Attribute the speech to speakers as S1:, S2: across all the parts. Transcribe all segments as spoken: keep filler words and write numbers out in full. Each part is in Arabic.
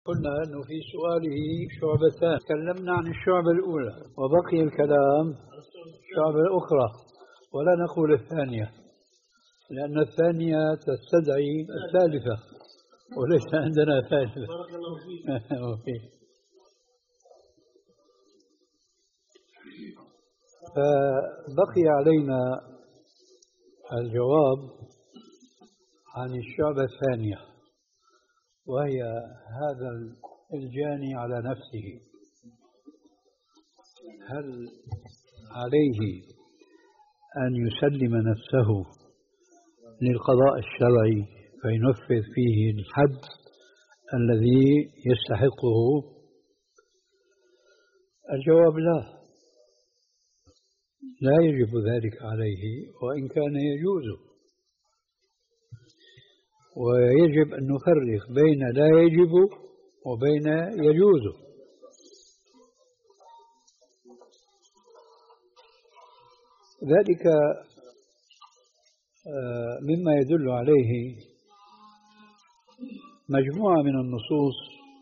S1: قلنا أنه في سؤاله شعبتان، تكلمنا عن الشعبة الأولى وبقي الكلام الشعبة الأخرى، ولا نقول الثانية لأن الثانية تستدعي الثالثة وليس عندنا ثالثة. بارك الله فيك. فبقي علينا الجواب عن الشعبة الثانية، وهي هذا الجاني على نفسه، هل عليه أن يسلم نفسه للقضاء الشرعي فينفذ فيه الحد الذي يستحقه؟ الجواب لا، لا يجب ذلك عليه وإن كان يجوز، ويجب أن نفرق بين لا يجب وبين يجوز. ذلك مما يدل عليه مجموعة من النصوص،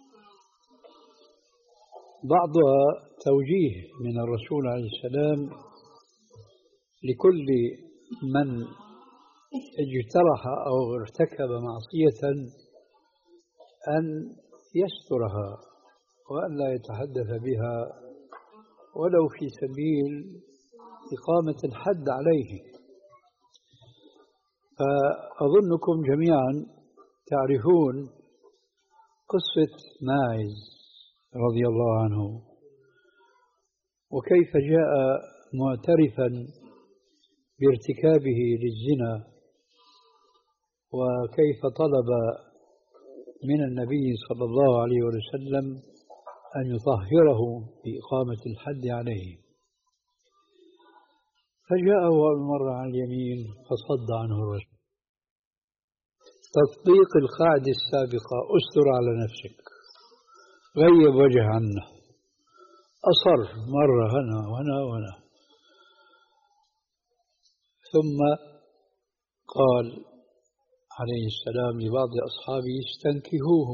S1: بعضها توجيه من الرسول عليه السلام لكل من اجترح أو ارتكب معصية أن يسترها وأن لا يتحدث بها ولو في سبيل إقامة الحد عليه. فأظنكم جميعا تعرفون قصة ماعز رضي الله عنه، وكيف جاء معترفا بارتكابه للزنا، وكيف طلب من النبي صلى الله عليه وسلم أن يطهره بإقامة الحد عليه. فجاءه أول مرة على اليمين فصد عنه الرجل. تطبيق القاعدة السابقة أستر على نفسك، غيب وجه عنه، أصر مرة هنا وهنا وهنا، ثم قال عليه السلام لبعض أصحابه استنكهوه،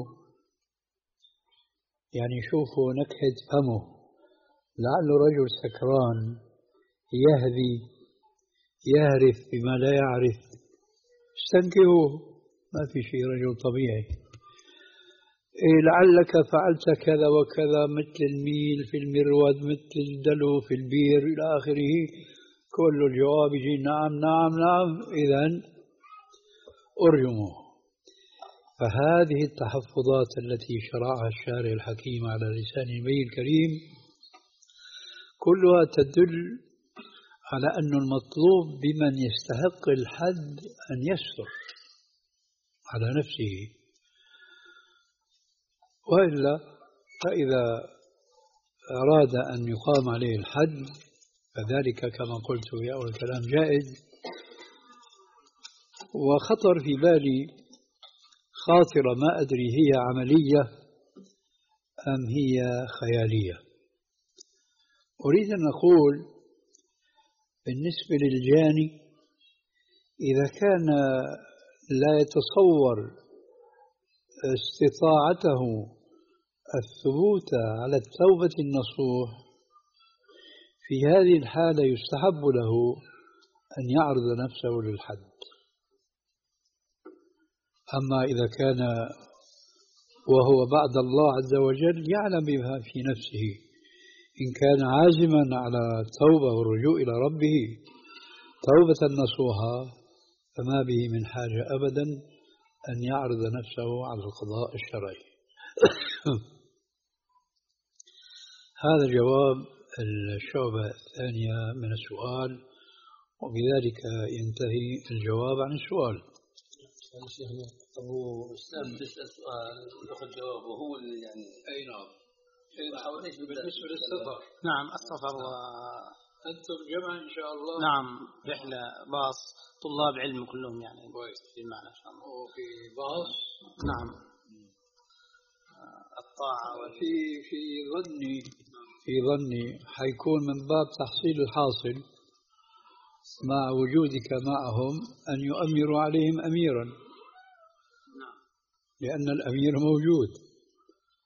S1: يعني شوفوا نكهة فمه، لعله رجل سكران يهذي يهرف بما لا يعرف، استنكهوه، ما في شيء، رجل طبيعي. إيه لعلك فعلت كذا وكذا مثل الميل في المرود، مثل الدلو في البير إلى آخره. كل الجواب يجي نعم نعم نعم، إذن أرجموه. فهذه التحفظات التي شرعها الشارع الحكيم على لسان النبي الكريم كلها تدل على أن المطلوب بمن يستحق الحد أن يستر على نفسه، وإلا فإذا أراد أن يقام عليه الحد فذلك كما قلت في أول الكلام جائز. وخطر في بالي خاطرة ما أدري هي عملية أم هي خيالية. أريد أن أقول بالنسبة للجاني، إذا كان لا يتصور استطاعته الثبوت على التوبة النصوح، في هذه الحالة يستحب له أن يعرض نفسه للحد. أما إذا كان وهو بعد الله عز وجل يعلم بها في نفسه، إن كان عازما على التوبة والرجوع إلى ربه توبة نصوحا فما به من حاجة أبدا أن يعرض نفسه على القضاء الشرعي. هذا جواب الشعبة الثانية من السؤال، وبذلك ينتهي الجواب عن السؤال.
S2: شيخنا أبو إسلام تسأل سؤال يأخذ جواب وهو اللي يعني
S1: أي نعم.
S2: بالنسبة للسفر،
S3: نعم السفر و...
S1: أنتم جمع إن شاء الله.
S3: نعم رحلة باص طلاب علم كلهم يعني
S1: كويس
S3: في المعنى إن شاء الله.
S1: وفي باص.
S3: نعم. الطاعة
S1: في في ظني في ظني حيكون من باب تحصيل الحاصل مع وجودك معهم أن يؤمروا عليهم أميرا،
S3: نعم،
S1: لأن الأمير موجود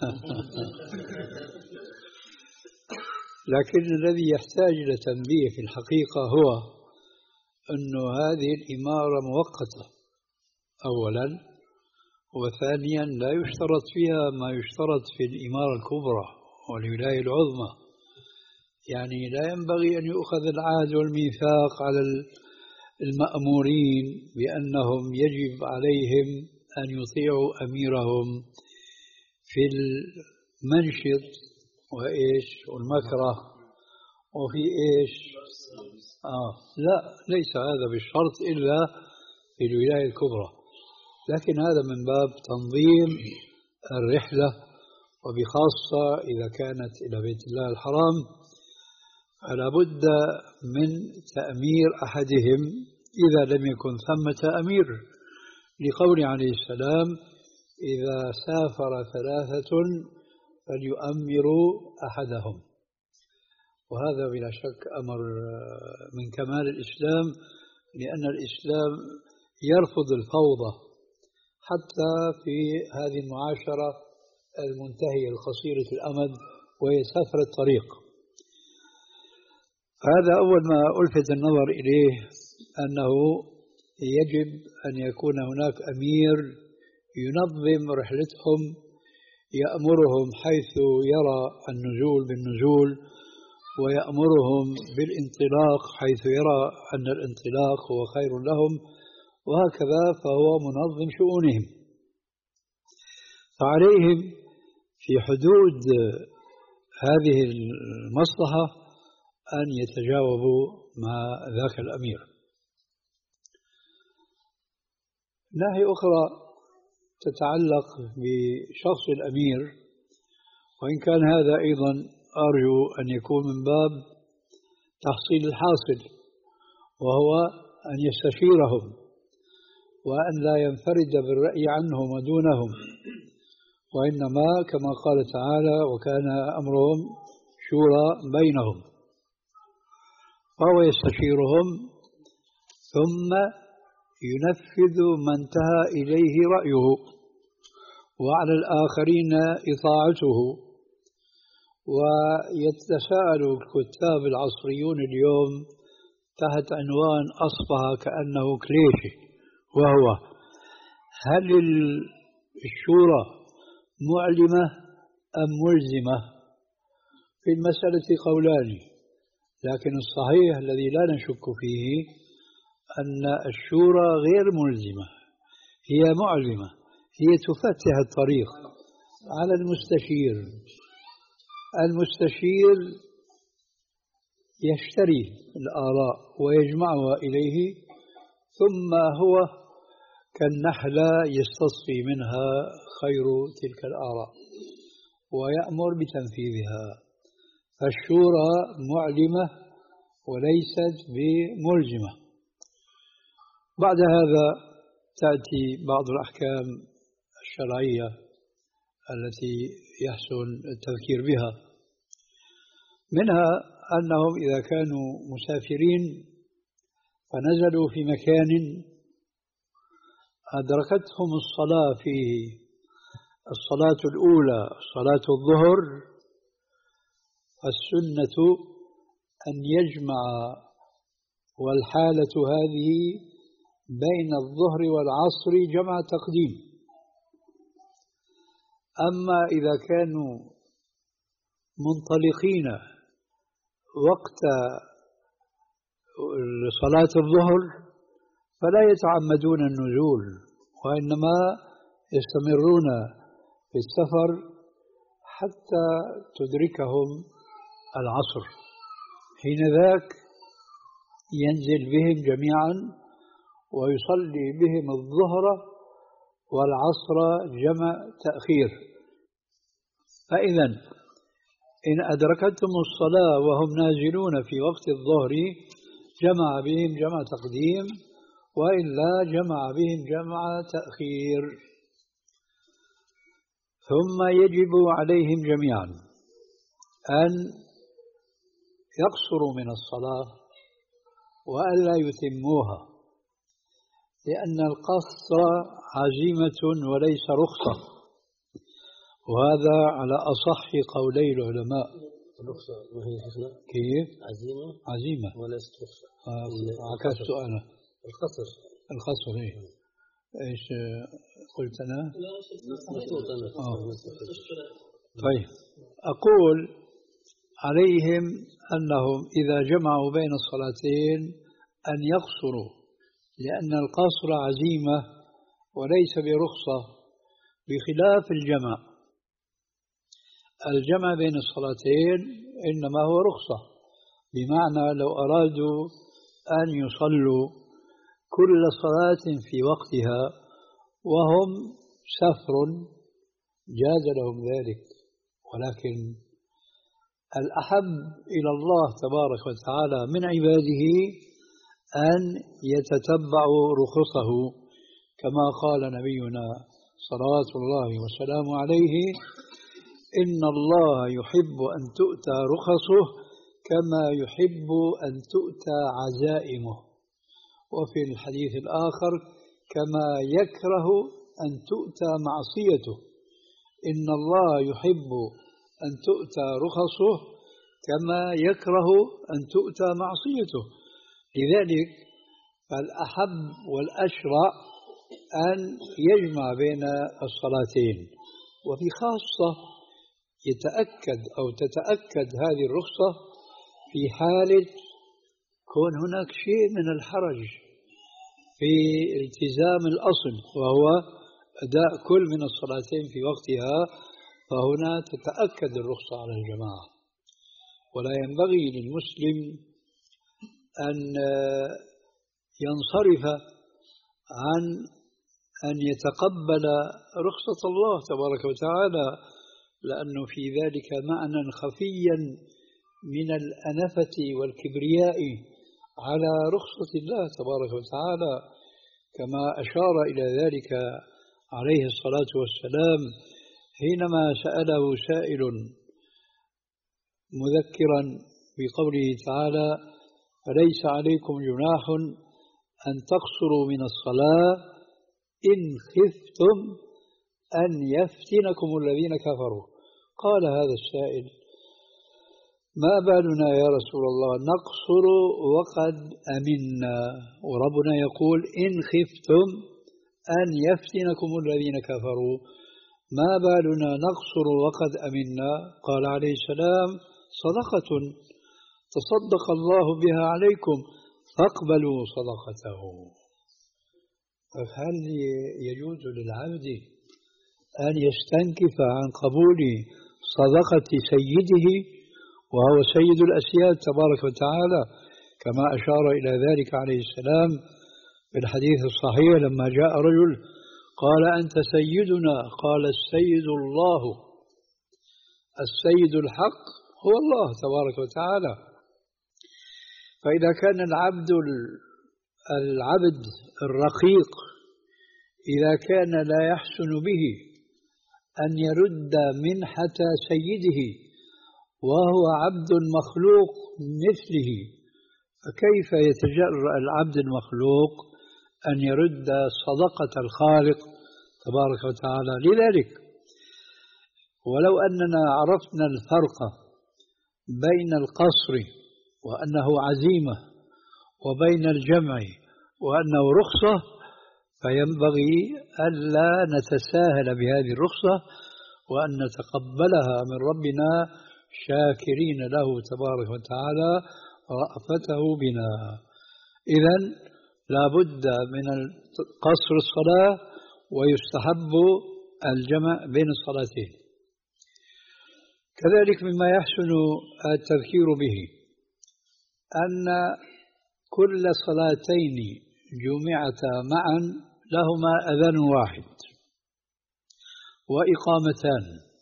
S1: لكن الذي يحتاج إلى تنبيه في الحقيقة هو أن هذه الإمارة مؤقتة أولا، وثانيا لا يشترط فيها ما يشترط في الإمارة الكبرى والولاية العظمى. يعني لا ينبغي أن يؤخذ العهد والميثاق على المأمورين بأنهم يجب عليهم أن يطيعوا أميرهم في المنشط وإيش والمكره وفي إيش آه لا، ليس هذا بالشرط إلا في الولاية الكبرى، لكن هذا من باب تنظيم الرحلة، وبخاصة إذا كانت إلى بيت الله الحرام فلا بد من تأمير أحدهم إذا لم يكن ثمة أمير، لقول عليه السلام: إذا سافر ثلاثة فليؤمروا أحدهم. وهذا بلا شك أمر من كمال الإسلام، لأن الإسلام يرفض الفوضى حتى في هذه المعاشرة المنتهية القصيرة الأمد وهي سفر الطريق. هذا أول ما ألفت النظر إليه، أنه يجب أن يكون هناك أمير ينظم رحلتهم، يأمرهم حيث يرى النزول بالنزول، ويأمرهم بالانطلاق حيث يرى أن الانطلاق هو خير لهم، وهكذا فهو منظم شؤونهم. فعليهم في حدود هذه المصلحة أن يتجاوبوا مع ذاك الأمير. ناحية أخرى تتعلق بشخص الأمير، وإن كان هذا أيضا أرجو أن يكون من باب تحصيل الحاصل، وهو أن يستشيرهم وأن لا ينفرد بالرأي عنهم ودونهم، وإنما كما قال تعالى: وكان أمرهم شورى بينهم. فهو يستشيرهم ثم ينفذ ما انتهى إليه رأيه، وعلى الآخرين إطاعته. ويتساءل الكتاب العصريون اليوم تحت عنوان أصبح كأنه كليشيه، وهو: هل الشورى معلمة أم ملزمة؟ في المسألة قولان، لكن الصحيح الذي لا نشك فيه أن الشورى غير ملزمة، هي معلمة، هي تفتح الطريق على المستشير. المستشير يشتري الآراء ويجمعها إليه، ثم هو كالنحلة يستصفي منها خير تلك الآراء ويأمر بتنفيذها. فالشورى معلمة وليست بملزمة. بعد هذا تأتي بعض الأحكام الشرعية التي يحسن التذكير بها، منها أنهم إذا كانوا مسافرين فنزلوا في مكان أدركتهم الصلاة فيه، الصلاة الأولى صلاة الظهر، فالسنة أن يجمع والحالة هذه بين الظهر والعصر جمع تقديم. أما إذا كانوا منطلقين وقت صلاة الظهر فلا يتعمدون النزول، وإنما يستمرون في السفر حتى تدركهم العصر، حين ذاك ينزل بهم جميعا ويصلي بهم الظهر والعصر جمع تأخير. فإذا إن أدركتهم الصلاة وهم نازلون في وقت الظهر جمع بهم جمع تقديم، وإلا جمع بهم جمع تأخير. ثم يجب عليهم جميعا أن يقصروا من الصلاة وألا يتموها، لأن القصر عزيمة وليس رخصة، وهذا على أصح قولي العلماء.
S2: الرخصة وهي شيخنا
S1: كيف؟
S2: عزيمة
S1: عزيمة
S2: وليست رخصة.
S1: آه عكست أنا
S2: القصر
S1: القصر إيه إيش قلت أنا؟ آه. طيب أقول عليهم أنهم إذا جمعوا بين الصلاتين أن يقصروا، لأن القصر عزيمة وليس برخصة، بخلاف الجمع. الجمع بين الصلاتين إنما هو رخصة، بمعنى لو أرادوا أن يصلوا كل صلاة في وقتها وهم سفر جاز لهم ذلك، ولكن الأحب إلى الله تبارك وتعالى من عباده أن يتتبعوا رخصه، كما قال نبينا صلوات الله وسلامه عليه: إن الله يحب أن تؤتى رخصه كما يحب أن تؤتى عزائمه، وفي الحديث الآخر: كما يكره أن تؤتى معصيته. إن الله يحب أن تؤتى رخصه كما يكره أن تؤتى معصيته. لذلك فالأحب والأشرع أن يجمع بين الصلاتين، وفي خاصة يتأكد أو تتأكد هذه الرخصة في حالة كون هناك شيء من الحرج في التزام الأصل وهو أداء كل من الصلاتين في وقتها، فهنا تتأكد الرخصة على الجماعة. ولا ينبغي للمسلم أن ينصرف عن أن يتقبل رخصة الله تبارك وتعالى، لأنه في ذلك معنى خفيا من الأنفة والكبرياء على رخصة الله تبارك وتعالى، كما أشار إلى ذلك عليه الصلاة والسلام حينما سأله سائل مذكرا بقوله تعالى: فليس عليكم جناح أن تقصروا من الصلاة إن خفتم أن يفتنكم الذين كفروا. قال هذا السائل: ما بالنا يا رسول الله نقصر وقد أمنا، وربنا يقول: إن خفتم أن يفتنكم الذين كفروا، ما بالنا نقصر وقد أمنا؟ قال عليه السلام: صدقة تصدق الله بها عليكم فاقبلوا صدقته. هل يجوز للعبد أن يستنكف عن قبول صدقة سيده وهو سيد الأسياد تبارك وتعالى، كما أشار إلى ذلك عليه السلام في الحديث الصحيح لما جاء رجل قال: أنت سيدنا؟ قال: السيد الله، السيد الحق هو الله تبارك وتعالى. فإذا كان العبد العبد الرقيق إذا كان لا يحسن به أن يرد منحة سيده وهو عبد مخلوق مثله، فكيف يتجرأ العبد المخلوق أن يرد صدقة الخالق تبارك وتعالى؟ لذلك ولو أننا عرفنا الفرق بين القصر وأنه عزيمة وبين الجمع وأنه رخصة، فينبغي ألا نتساهل بهذه الرخصة وأن نتقبلها من ربنا شاكرين له تبارك وتعالى رأفته بنا. إذن لا بد من قصر الصلاة، ويستحب الجمع بين الصلاتين. كذلك مما يحسن التذكير به أن كل صلاتين جمعتا معا لهما أذان واحد وإقامتان،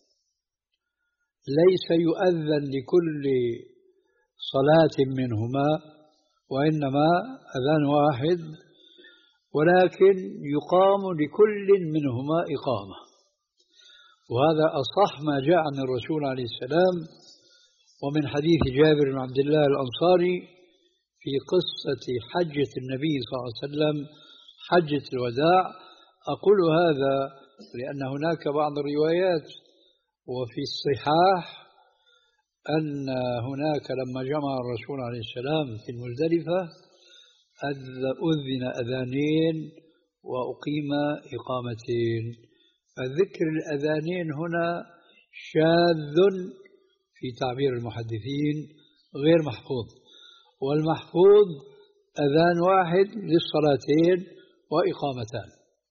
S1: ليس يؤذن لكل صلاة منهما وإنما أذان واحد، ولكن يقام لكل منهما إقامة. وهذا أصح ما جاء عن الرسول عليه السلام. ومن حديث جابر بن عبد الله الأنصاري في قصة حجة النبي صلى الله عليه وسلم حجة الوداع، أقول هذا لأن هناك بعض الروايات وفي الصحاح أن هناك لما جمع الرسول عليه السلام في المزدلفة أذن أذانين وأقيم إقامتين. فذكر الأذانين هنا شاذ في تعبير المحدثين غير محفوظ، والمحفوظ أذان واحد للصلاتين وإقامتان.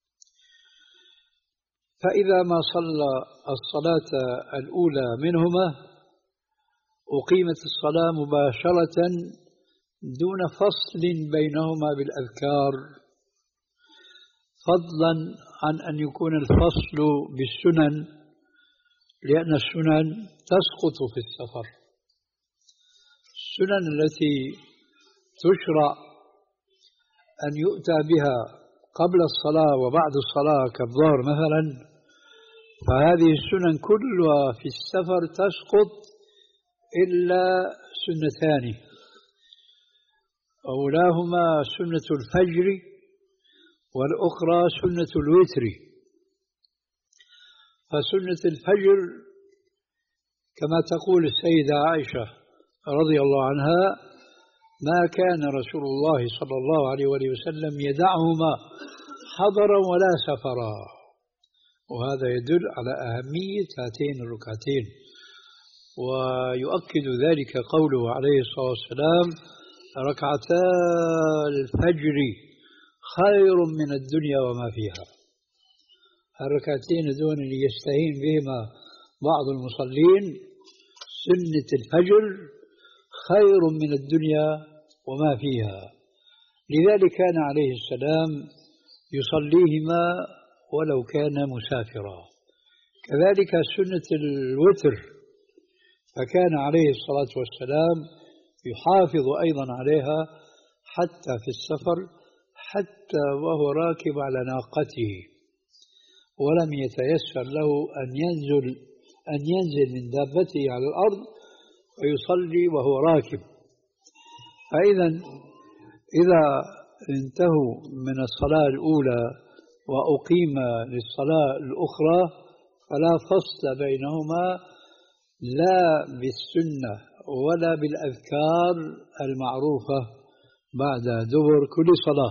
S1: فإذا ما صلى الصلاة الأولى منهما أقيمت الصلاة مباشرة دون فصل بينهما بالأذكار، فضلا عن أن يكون الفصل بالسنن، لأن السنن تسقط في السفر. السنن التي تشرع أن يؤتى بها قبل الصلاة وبعد الصلاة كالظهر مثلا، فهذه السنن كلها في السفر تسقط إلا سنتان، أولاهما سنة الفجر والأخرى سنة الوتر. فسنة الفجر كما تقول السيدة عائشة رضي الله عنها: ما كان رسول الله صلى الله عليه وسلم يدعهما حضرا ولا سفرا. وهذا يدل على أهمية هاتين الركعتين، ويؤكد ذلك قوله عليه الصلاة والسلام: ركعتا الفجر خير من الدنيا وما فيها. الركعتين دون اللي يستهين بهما بعض المصلين، سنة الفجر خير من الدنيا وما فيها. لذلك كان عليه السلام يصليهما ولو كان مسافرا. كذلك سنة الوتر، فكان عليه الصلاة والسلام يحافظ أيضا عليها حتى في السفر، حتى وهو راكب على ناقته، ولم يتيسر له أن ينزل أن ينزل من دابته على الأرض ويصلي وهو راكب. فإذا إذا انتهوا من الصلاة الأولى وأقيم للصلاة الأخرى فلا فصل بينهما لا بالسنة ولا بالأذكار المعروفة بعد دبر كل صلاة.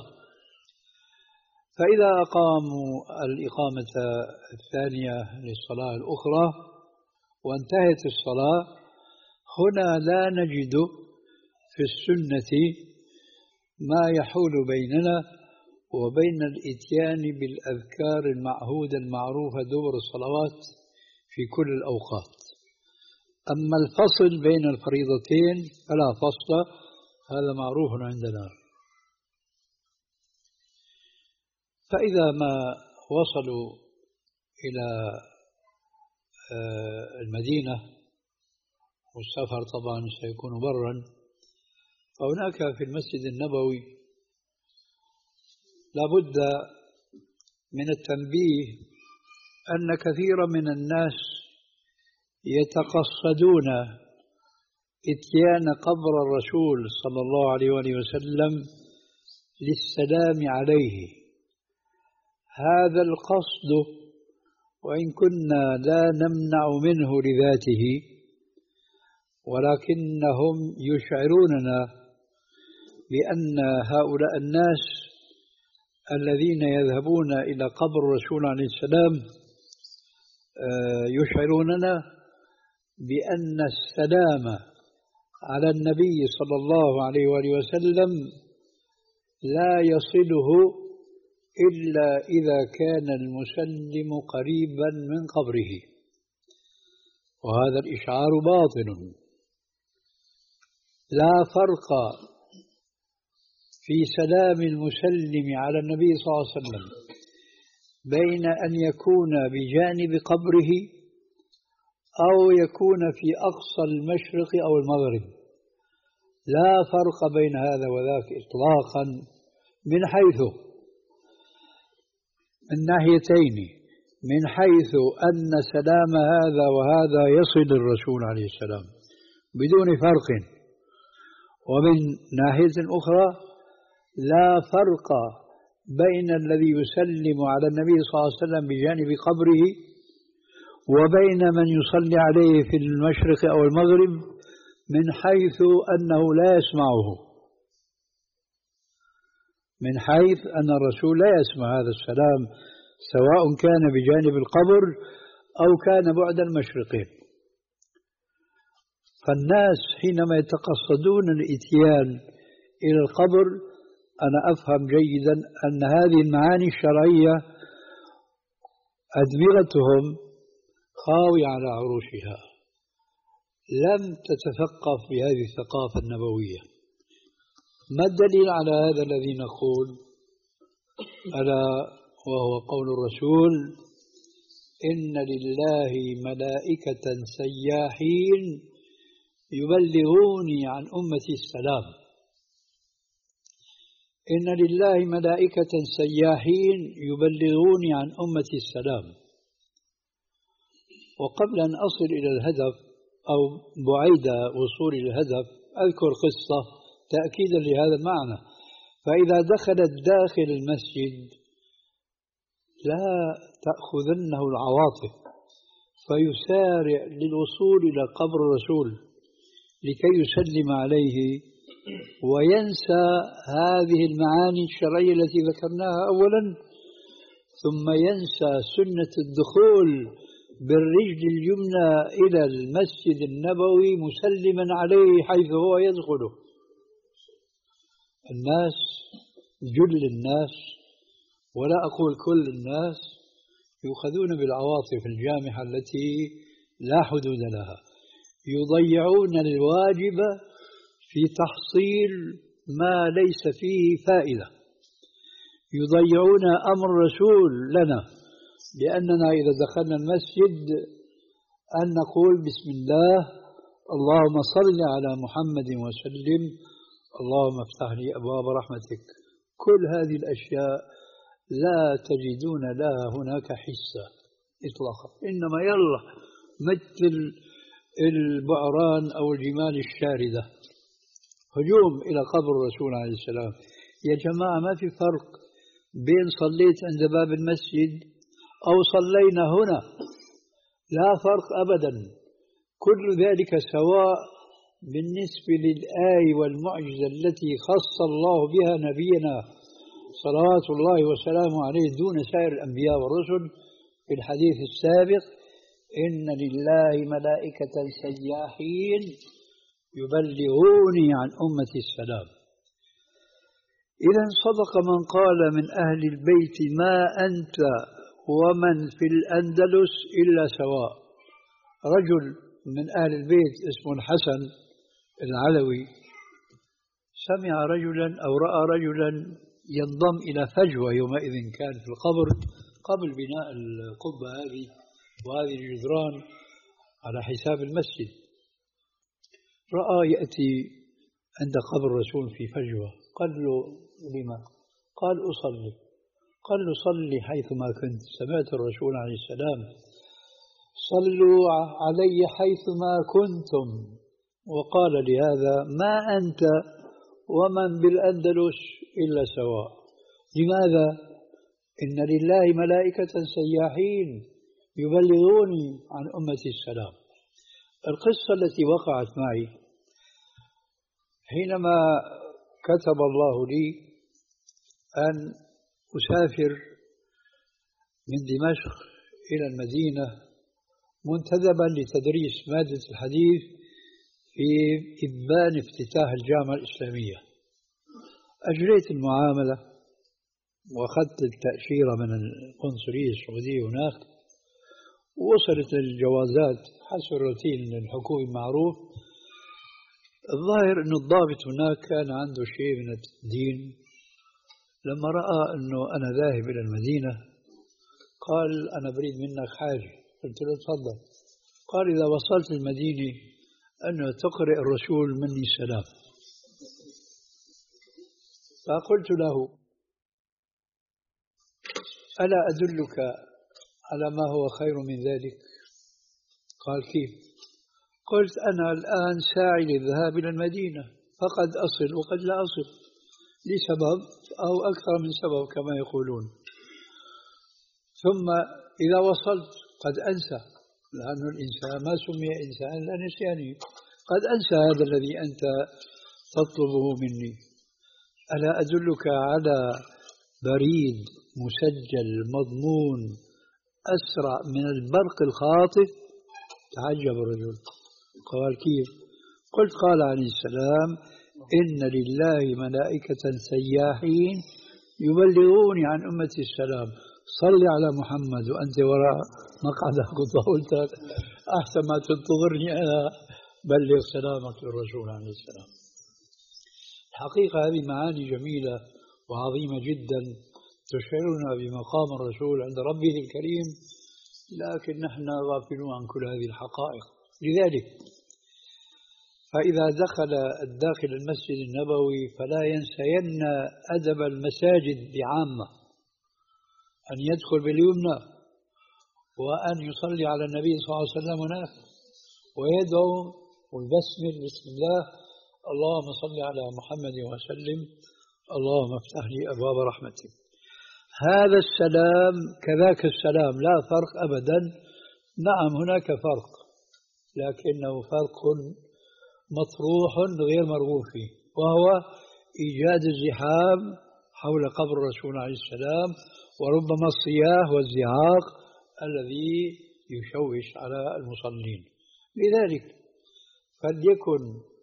S1: فإذا أقاموا الإقامة الثانية للصلاة الأخرى وانتهت الصلاة، هنا لا نجد في السنة ما يحول بيننا وبين الإتيان بالأذكار المعهودة المعروفة دبر الصلوات في كل الأوقات. أما الفصل بين الفريضتين فلا فصل، هذا معروف عندنا. فإذا ما وصلوا إلى المدينة، والسفر طبعا سيكون برا، فهناك في المسجد النبوي لابد من التنبيه أن كثيرا من الناس يتقصدون إتيان قبر الرسول صلى الله عليه وسلم للسلام عليه. هذا القصد وإن كنا لا نمنع منه لذاته، ولكنهم يشعروننا بأن هؤلاء الناس الذين يذهبون إلى قبر الرسول عليه السلام يشعروننا بأن السلام على النبي صلى الله عليه وآله وسلم لا يصله إلا إذا كان المسلم قريبا من قبره، وهذا الإشعار باطل. لا فرق في سلام المسلم على النبي صلى الله عليه وسلم بين أن يكون بجانب قبره أو يكون في أقصى المشرق أو المغرب. لا فرق بين هذا وذاك إطلاقا، من حيث من ناحيتين: من حيث أن سلام هذا وهذا يصل الرسول عليه السلام بدون فرق، ومن ناحية أخرى لا فرق بين الذي يسلم على النبي صلى الله عليه وسلم بجانب قبره وبين من يصلي عليه في المشرق أو المغرب من حيث أنه لا يسمعه، من حيث أن الرسول لا يسمع هذا السلام سواء كان بجانب القبر أو كان بعد المشرقين. فالناس حينما يتقصدون الإتيان إلى القبر أنا أفهم جيدا أن هذه المعاني الشرعية أدمغتهم خاوية على عروشها، لم تتثقف بهذه الثقافة النبوية. ما الدليل على هذا الذي نقول؟ ألا وهو قول الرسول: إن لله ملائكة سياحين يبلغوني عن أمتي السلام. إن لله ملائكة سياحين يبلغوني عن أمتي السلام. وقبل أن أصل إلى الهدف أو بعيد وصول الهدف أذكر قصة تأكيدا لهذا المعنى. فإذا دخلت داخل المسجد لا تأخذنه العواطف فيسارع للوصول إلى قبر الرسول لكي يسلم عليه وينسى هذه المعاني الشرعية التي ذكرناها أولا، ثم ينسى سنة الدخول بالرجل اليمنى إلى المسجد النبوي مسلما عليه حيث هو يدخله. الناس، جل الناس ولا أقول كل الناس، يؤخذون بالعواطف الجامحة التي لا حدود لها، يضيعون الواجب في تحصيل ما ليس فيه فائدة، يضيعون أمر الرسول لنا، لأننا إذا دخلنا المسجد أن نقول بسم الله اللهم صل على محمد وسلم، اللهم افتح لي أبواب رحمتك. كل هذه الأشياء لا تجدون لها هناك حصة إطلاقا، إنما يلا مثل البعران أو الجمال الشاردة هجوم إلى قبر الرسول عليه السلام. يا جماعة ما في فرق بين صليت عند باب المسجد أو صلينا هنا، لا فرق أبدا، كل ذلك سواء بالنسبة للآية والمعجزة التي خص الله بها نبينا صلوات الله وسلامه عليه دون سائر الأنبياء والرسل. في الحديث السابق: إن لله ملائكة سياحين يبلغوني عن أمتي السلام. إذا صدق من قال من أهل البيت ما أنت ومن في الأندلس إلا سواء. رجل من أهل البيت اسمه الحسن العلوي سمع رجلا أو رأى رجلا ينضم إلى فجوة، يومئذ كان في القبر قبل بناء القبة هذه وهذه الجدران على حساب المسجد، رأى يأتي عند قبر الرسول في فجوة، قال له: لما؟ قال: أصلي. قال له: صلي حيثما كنت، سمعت الرسول عليه السلام: صلوا علي حيثما كنتم. وقال لهذا: ما أنت ومن بالأندلس إلا سواء. لماذا؟ إن لله ملائكة سياحين يبلغوني عن أمتي السلام. القصة التي وقعت معي حينما كتب الله لي أن أسافر من دمشق إلى المدينة منتدبا لتدريس مادة الحديث في إبان افتتاح الجامعة الإسلامية. أجريت المعاملة وأخذت التأشيرة من القنصلية السعودية هناك، ووصلت الجوازات حسب الروتين الحكومي المعروف. الظاهر أن الضابط هناك كان عنده شيء من الدين، لما رأى أنه أنا ذاهب إلى المدينة قال: أنا بريد منك حاجة. قلت له: تفضل. قال: إذا وصلت المدينة أنه تقرأ الرسول مني السلام. فقلت له: ألا أدلك على ما هو خير من ذلك؟ قال: كيف؟ قلت: أنا الآن ساعي للذهاب إلى المدينة، فقد أصل وقد لا أصل لسبب أو أكثر من سبب كما يقولون، ثم إذا وصلت قد أنسى لأن الإنسان ما سمي إنسان إلا نسياني، قد أنسى هذا الذي أنت تطلبه مني. ألا أدلك على بريد مسجل مضمون أسرع من البرق الخاطف؟ تعجب الرجل، قال كيف؟ قلت قال عليه السلام: إن لله ملائكة سياحين يبلغوني عن أمتي السلام، صل على محمد وأنت وراء مقعدك. قلت أحسن ما تنتظرني أنا، بلغ سلامك للرسول عليه السلام. الحقيقة هذه معاني جميلة وعظيمة جدا تشعرنا بمقام الرسول عند ربه الكريم، لكن نحن غافلون عن كل هذه الحقائق. لذلك فإذا دخل الداخل المسجد النبوي فلا ينسين أدب المساجد بعامة، أن يدخل باليمنى وأن يصلي على النبي صلى الله عليه وسلم هناك ويدعو والبسمل بسم الله، اللهم صل على محمد وسلم، اللهم افتح لي أبواب رحمتك. هذا السلام كذاك السلام، لا فرق أبدا. نعم هناك فرق، لكنه فرق مطروح غير مرغوب فيه، وهو إيجاد الزحام حول قبر الرسول عليه السلام، وربما الصياح والزعاق الذي يشوش على المصلين. لذلك فليكن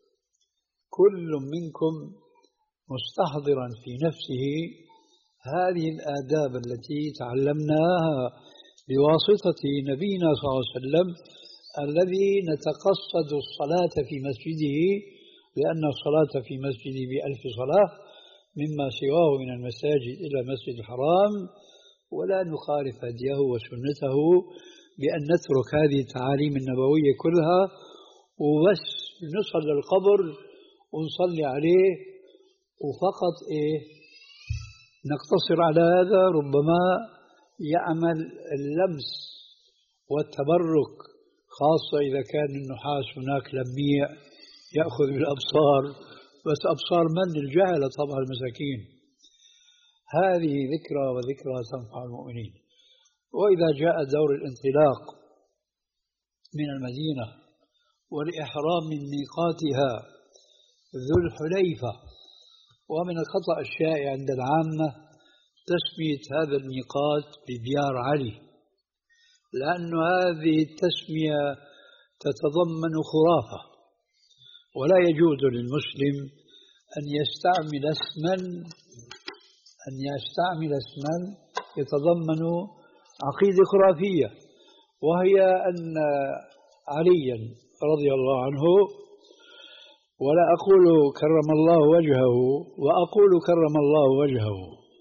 S1: كل منكم مستحضرا في نفسه هذه الآداب التي تعلمناها بواسطة نبينا صلى الله عليه وسلم، الذي نتقصد الصلاة في مسجده، لأن الصلاة في مسجده بألف صلاة مما سواه من المساجد إلى المسجد الحرام، ولا نخالف هديه وسنته بأن نترك هذه التعاليم النبوية كلها وبس نصل للقبر ونصلي عليه وفقط إيه نقتصر على هذا. ربما يعمل اللمس والتبرك، خاصة إذا كان النحاس هناك لميع يأخذ بالأبصار، بس أبصار من؟ الجهلة طبعا المساكين. هذه ذكرى وذكرى تنفع المؤمنين. وإذا جاء دور الانطلاق من المدينة والإحرام من ميقاتها ذو الحليفة، ومن الخطأ الشائع عند العامة تسمية هذا الميقات بديار علي، لأن هذه التسمية تتضمن خرافة، ولا يجوز للمسلم أن يستعمل اسما أن يستعمل اسما يتضمن عقيدة خرافية، وهي أن عليا رضي الله عنه، ولا أقول كرم الله وجهه وأقول كرم الله وجهه،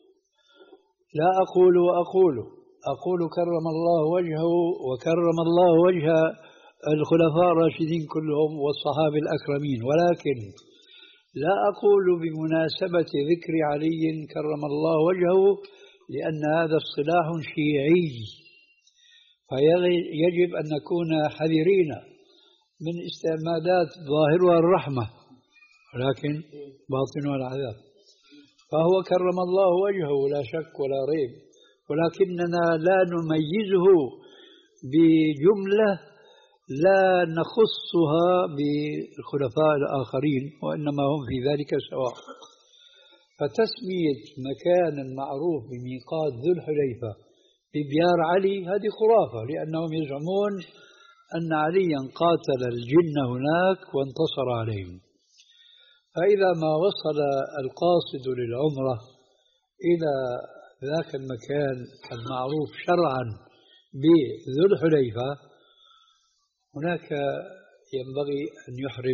S1: لا أقول وأقول أقول كرم الله وجهه وكرم الله وجه الخلفاء الراشدين كلهم والصحابة الأكرمين، ولكن لا أقول بمناسبة ذكر علي كرم الله وجهه، لأن هذا اصطلاح شيعي، فيجب أن نكون حذرين من استعمالات ظاهرها الرحمة ولكن باطنها العذاب. فهو كرم الله وجهه لا شك ولا ريب، ولكننا لا نميزه بجملة لا نخصها بالخلفاء الآخرين، وإنما هم في ذلك سواء. فتسمية مكان معروف بميقات ذو الحليفة بديار علي هذه خرافة، لأنهم يزعمون أن عليا قاتل الجن هناك وانتصر عليهم. فإذا ما وصل القاصد للعمرة إلى ذاك المكان المعروف شرعا بذو الحليفة، هناك ينبغي أن يحرم.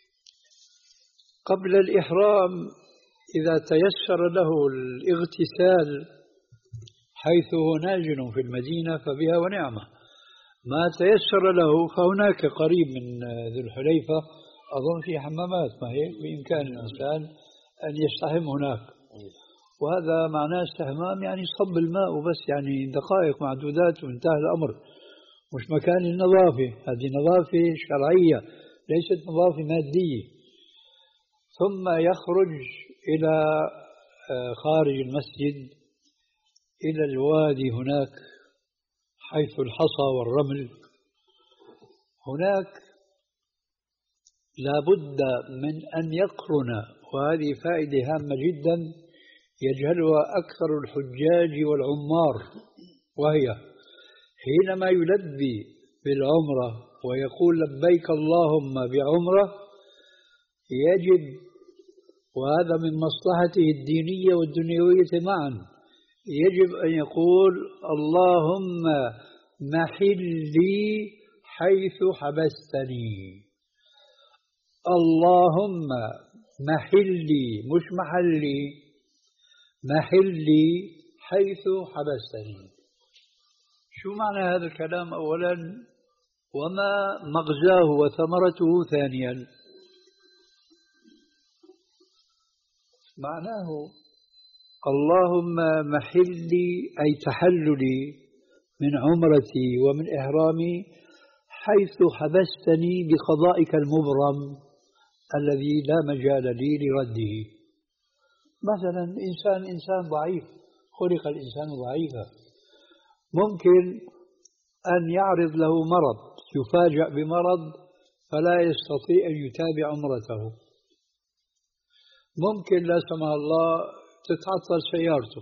S1: قبل الإحرام إذا تيسر له الاغتسال حيث هو ناجن في المدينة فبها ونعمة، ما تيسر له فهناك قريب من ذو الحليفة أظن في حمامات، ما هي بإمكان الإنسان أن يستحم هناك، وهذا معناه استحمام يعني صب الماء وبس، يعني دقائق معدودات وانتهى الأمر، مش مكان النظافة، هذه نظافة شرعية ليست نظافة مادية. ثم يخرج إلى خارج المسجد إلى الوادي هناك حيث الحصى والرمل، هناك لا بد من أن يقرن، وهذه فائدة هامة جدا يجهلها أكثر الحجاج والعمار، وهي حينما يلبي بالعمرة ويقول لبيك اللهم بعمرة، يجب، وهذا من مصلحته الدينية والدنيوية معا، يجب أن يقول اللهم محلي حيث حبستني. اللهم محلي، مش محلي، محلي حيث حبستني. شو معنى هذا الكلام أولا، وما مغزاه وثمرته ثانيا؟ معناه اللهم محلي أي تحللي من عمرتي ومن إحرامي حيث حبستني بقضائك المبرم الذي لا مجال لي لرده. مثلا إنسان إنسان ضعيف، خلق الإنسان ضعيفا، ممكن أن يعرض له مرض، يفاجأ بمرض فلا يستطيع أن يتابع عمرته. ممكن لا سمح الله تتعطل سيارته،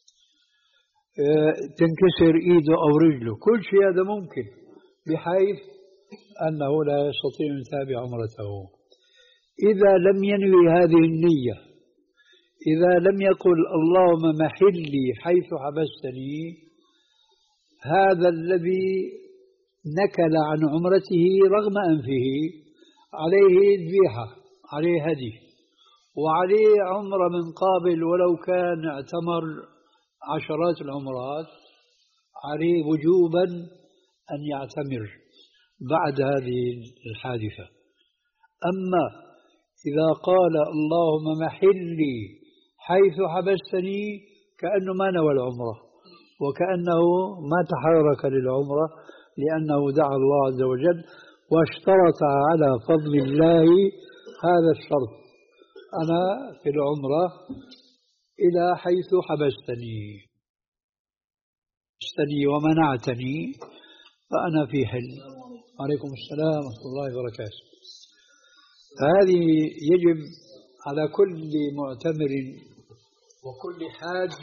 S1: تنكسر إيده أو رجله، كل شيء هذا ممكن، بحيث أنه لا يستطيع أن يتابع عمرته. إذا لم ينوي هذه النية، إذا لم يقل اللهم محلي حيث حبستني، هذا الذي نكل عن عمرته رغم أنفه عليه ذبيحة، عليه هدي، وعليه عمرة من قابل، ولو كان اعتمر عشرات العمرات، عليه وجوبا أن يعتمر بعد هذه الحادثة. أما إذا قال اللهم محلي حيث حبستني، كأنه ما نوى العمرة، وكأنه ما تحرك للعمرة، لأنه دعا الله عز وجل واشترط على فضل الله هذا الشرط: أنا في العمرة إلى حيث حبستني، حبستني ومنعتني فأنا في حل. عليكم السلام ورحمة الله وبركاته. هذه يجب على كل معتمر وكل حاج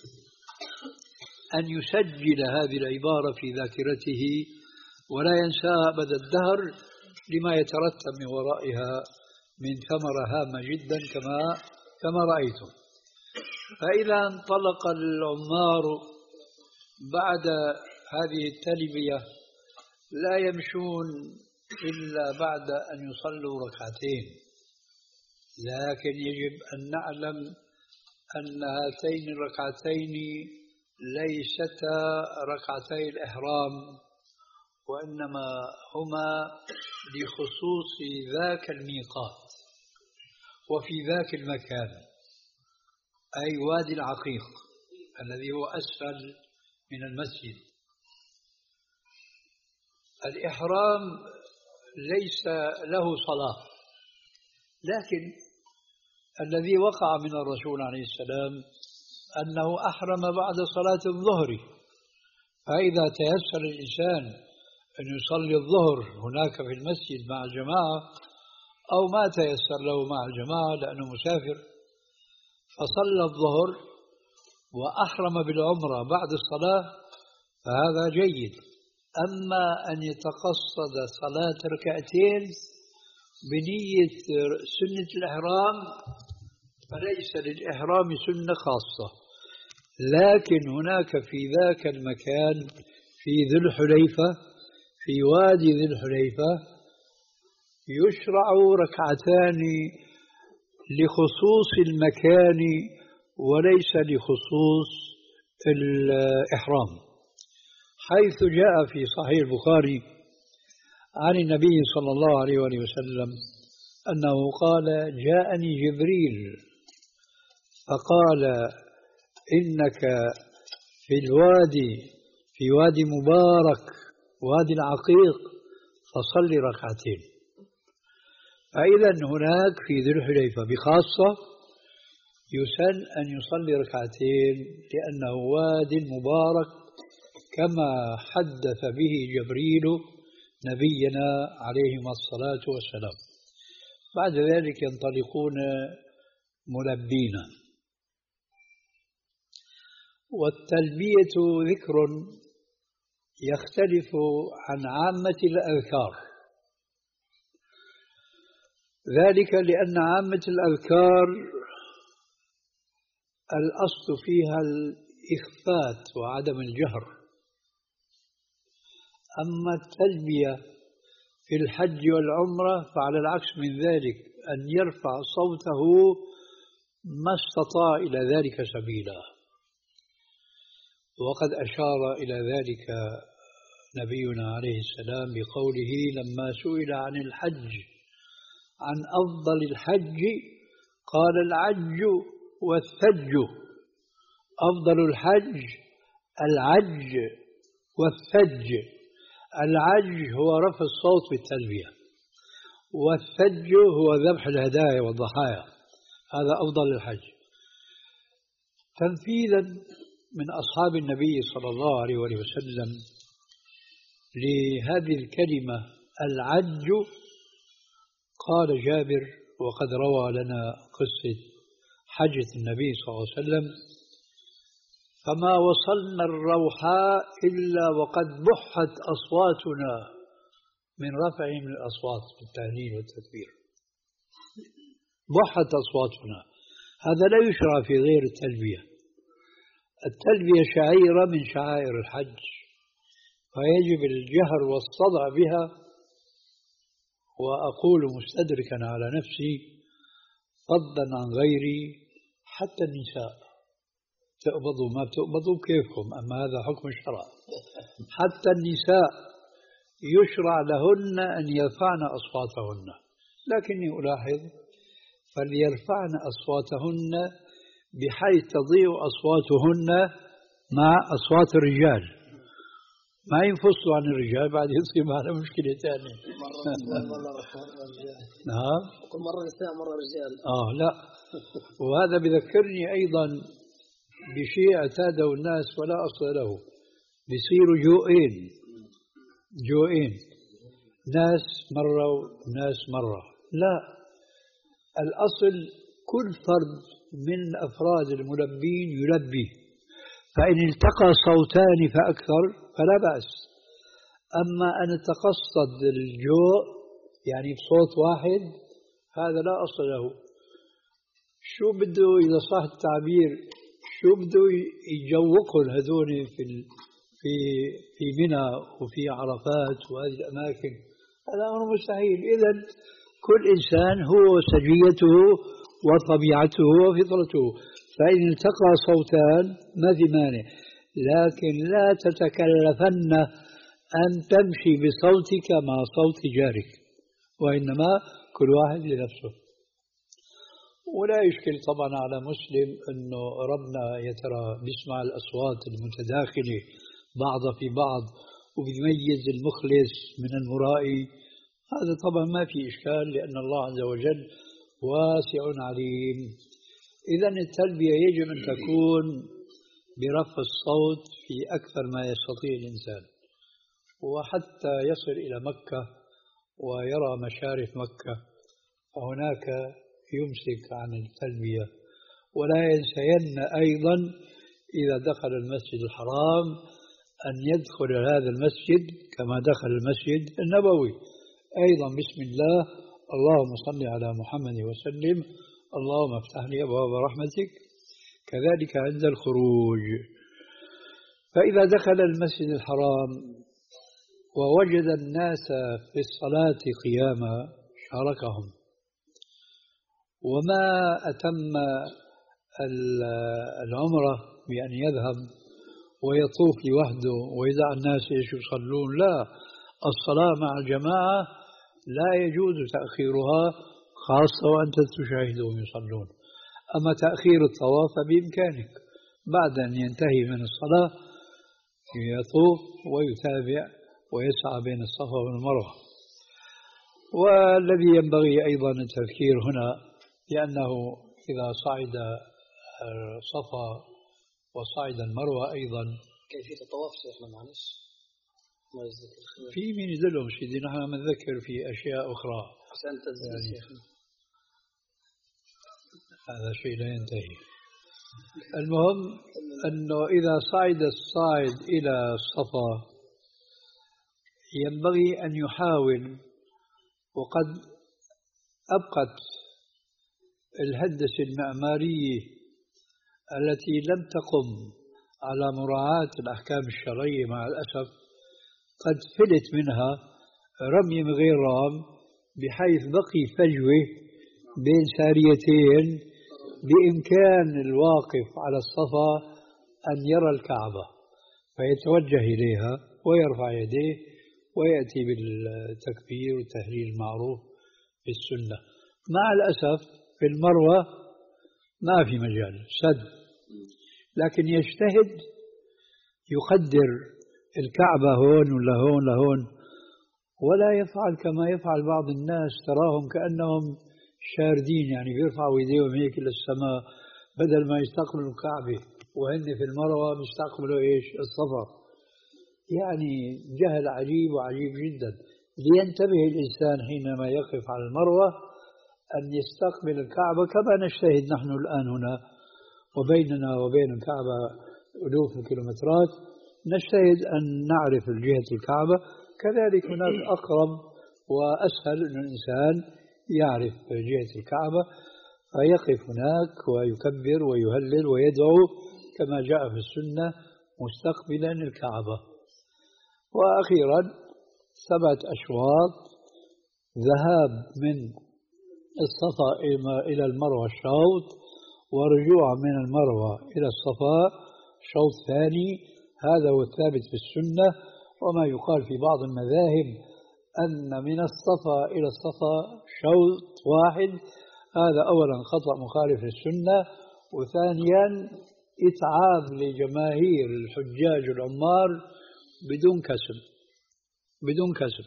S1: أن يسجل هذه العبارة في ذاكرته ولا ينساها أبد الدهر، لما يترتب من ورائها من ثمرة هامة جدا كما كما رأيتم. فإذا انطلق العمار بعد هذه التلبية لا يمشون إلا بعد أن يصلوا ركعتين، لكن يجب أن نعلم أن هاتين الركعتين ليستا ركعتي الإحرام، وإنما هما لخصوص ذاك الميقات وفي ذاك المكان، أي وادي العقيق الذي هو أسفل من المسجد. الإحرام ليس له صلاة، لكن الذي وقع من الرسول عليه السلام أنه أحرم بعد صلاة الظهر، فإذا تيسر الإنسان أن يصلي الظهر هناك في المسجد مع الجماعة، أو ما تيسر له مع الجماعة لأنه مسافر، فصلى الظهر وأحرم بالعمرة بعد الصلاة، فهذا جيد. أما أن يتقصد صلاة ركعتين بنية سنة الإحرام فليس للإحرام سنة خاصة، لكن هناك في ذاك المكان في ذي الحليفة، في وادي ذي الحليفة، يشرع ركعتان لخصوص المكان وليس لخصوص الإحرام، حيث جاء في صحيح البخاري عن النبي صلى الله عليه وآله وسلم أنه قال: جاءني جبريل فقال إنك في الوادي، في وادي مبارك، وادي العقيق، فصل ركعتين. فإذا هناك في ذي الحليفة بخاصة يسن أن يصلي ركعتين لأنه واد مبارك، كما حدث به جبريل نبينا عليهم الصلاة والسلام. بعد ذلك ينطلقون ملبين. والتلبية ذكر يختلف عن عامة الأذكار، ذلك لأن عامة الأذكار الأصل فيها الإخفات وعدم الجهر، أما التلبية في الحج والعمرة فعلى العكس من ذلك، أن يرفع صوته ما استطاع إلى ذلك سبيلا. وقد أشار إلى ذلك نبينا عليه السلام بقوله لما سئل عن الحج، عن أفضل الحج، قال العج والثج. أفضل الحج العج والثج. العج هو رفع الصوت بالتلبية، والثج هو ذبح الهدايا والضحايا، هذا أفضل الحج. تنفيذا من أصحاب النبي صلى الله عليه وسلم لهذه الكلمة العج، قال جابر وقد روى لنا قصة حجة النبي صلى الله عليه وسلم: فما وصلنا الروحاء إلا وقد بحت أصواتنا من رفعهم الأصوات بالتهليل والتكبير. بحت أصواتنا، هذا لا يشرع في غير التلبية. التلبية شعيرة من شعائر الحج، فيجب الجهر والصدع بها. وأقول مستدركا على نفسي فضلا عن غيري حتى النساء، تقبضوا ما بتقبضوا كيفكم، أما هذا حكم الشرع. حتى النساء يشرع لهن أن يرفعن أصواتهن، لكني ألاحظ فليرفعن أصواتهن بحيث تضيع أصواتهن مع أصوات الرجال، ما ينفصلوا عن الرجال بعد يصير معنا مشكلة ثانية. نعم،
S2: كل مرة نساء مرة رجال.
S1: آه لا. وهذا بذكرني أيضا بشيء اعتاده الناس ولا أصل له، بيصيروا جوئين جوئين، ناس مرة وناس مرة. لا، الأصل كل فرد من أفراد الملبين يلبي، فإن التقى صوتان فأكثر فلا بأس. أما أن تقصد الجوء يعني بصوت واحد هذا لا أصل له. شو بده إذا صح التعبير، شو بده يجوقوا هذول في في في منى وفي عرفات وهذه الأماكن؟ هذا أمر مستحيل. إذن كل إنسان هو سجيته وطبيعته وفطرته، فإن التقى صوتان ما في مانع، لكن لا تتكلفن أن تمشي بصوتك مع صوت جارك، وإنما كل واحد لنفسه. ولا يشكل طبعا على مسلم أنه ربنا يترى بيسمع الأصوات المتداخلة بعضها في بعض وبيميز المخلص من المرائي، هذا طبعا ما في إشكال، لأن الله عز وجل واسع عليم. إذن التلبية يجب أن تكون برفع الصوت في أكثر ما يستطيع الإنسان. وحتى يصل إلى مكة ويرى مشارف مكة فهناك يمسك عن التلبية. ولا ينسين أيضا إذا دخل المسجد الحرام أن يدخل هذا المسجد كما دخل المسجد النبوي أيضا بسم الله، اللهم صل على محمد وسلم، اللهم افتح لي أبواب رحمتك. كذلك عند الخروج. فإذا دخل المسجد الحرام ووجد الناس في الصلاة قياما شاركهم، وما أتم العمرة بأن يذهب ويطوف لوحده ويدع الناس يصلون، لا، الصلاة مع الجماعة لا يجوز تأخيرها، خاصة وأنت تشاهدهم يصلون. أما تأخير الطواف بإمكانك بعد أن ينتهي من الصلاة يطوف ويتابع ويسعى بين الصفا والمروة. والذي ينبغي أيضا التذكير هنا، لأنه إذا صعد الصفا وصعد المروة أيضا
S2: كيفية الطواف شيخنا معلش؟
S1: في مين يدلهم سيدي، نحن نذكر في أشياء أخرى.
S2: عشان تنزل
S1: يعني
S2: شيخ.
S1: هذا شيء لا ينتهي. المهم أنه إذا صعد الصاعد إلى الصفا ينبغي أن يحاول، وقد أبقت الهندسة المعمارية التي لم تقم على مراعاة الأحكام الشرعية مع الأسف قد فلت منها رمي من غير رام، بحيث بقي فجوة بين ساريتين بإمكان الواقف على الصفا أن يرى الكعبة فيتوجه إليها ويرفع يديه ويأتي بالتكبير والتهليل المعروف في السنة. مع الأسف في المروة ما في مجال سد، لكن يجتهد يقدر الكعبة هون ولا هون لهون، ولا يفعل كما يفعل بعض الناس، تراهم كأنهم شاردين، يعني بيرفعوا ايديهم هيك للسماء بدل ما يستقبلوا الكعبة، وهن في المروة بيستقبلوا ايش؟ الصفا. يعني جهل عجيب وعجيب جدا. لينتبه الإنسان حينما يقف على المروة أن يستقبل الكعبة كما نجتهد نحن الآن هنا، وبيننا وبين الكعبة ألوف الكيلومترات، نجتهد أن نعرف جهة الكعبة. كذلك هناك أقرب وأسهل أن الإنسان يعرف جهة الكعبة، فيقف هناك ويكبر ويهلل ويدعو كما جاء في السنة مستقبلا الكعبة. وأخيرا سبعة أشواط ذهاب من الصفا إلى المروة شوط، ورجوع من المروة إلى الصفا شوط ثاني. هذا هو الثابت في السنة. وما يقال في بعض المذاهب أن من الصفا إلى الصفا شوط واحد، هذا أولا خطأ مخالف للسنة، وثانيا إتعاب لجماهير الحجاج العمار بدون كسب بدون كسب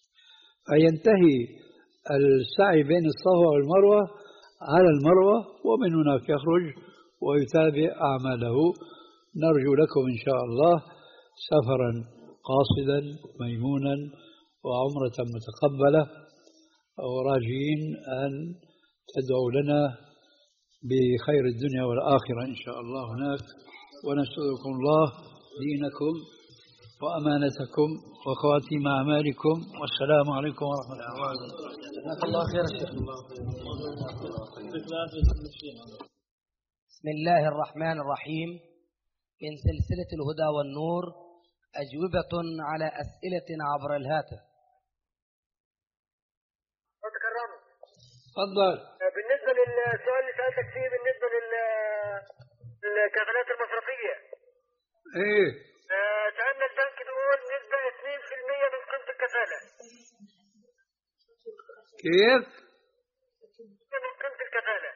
S1: فينتهي السعي بين الصفا والمروة على المروة، ومن هناك يخرج ويتابع أعماله. نرجو لكم إن شاء الله سفرا قاصدا ميمونا وعمرة متقبلة، وراجين أن تدعوا لنا بخير الدنيا والآخرة إن شاء الله هناك. ونسألكم الله دينكم وأمانتكم وخواتيم أعمالكم، والسلام عليكم ورحمة الله وبركاته.
S2: الله خير الشيخ.
S4: بسم الله الرحمن الرحيم. من سلسلة الهدى والنور أجوبة على أسئلة عبر الهاتف.
S1: تفضل.
S5: بالنسبة للسؤال اللي سألتك فيه بالنسبة للكفالات المصرفية،
S1: ايه
S5: آه، سألنا البنك بيقول نسبة اثنين بالمئة من قيمة الكفالة.
S1: كيف؟
S5: من قيمة الكفالة.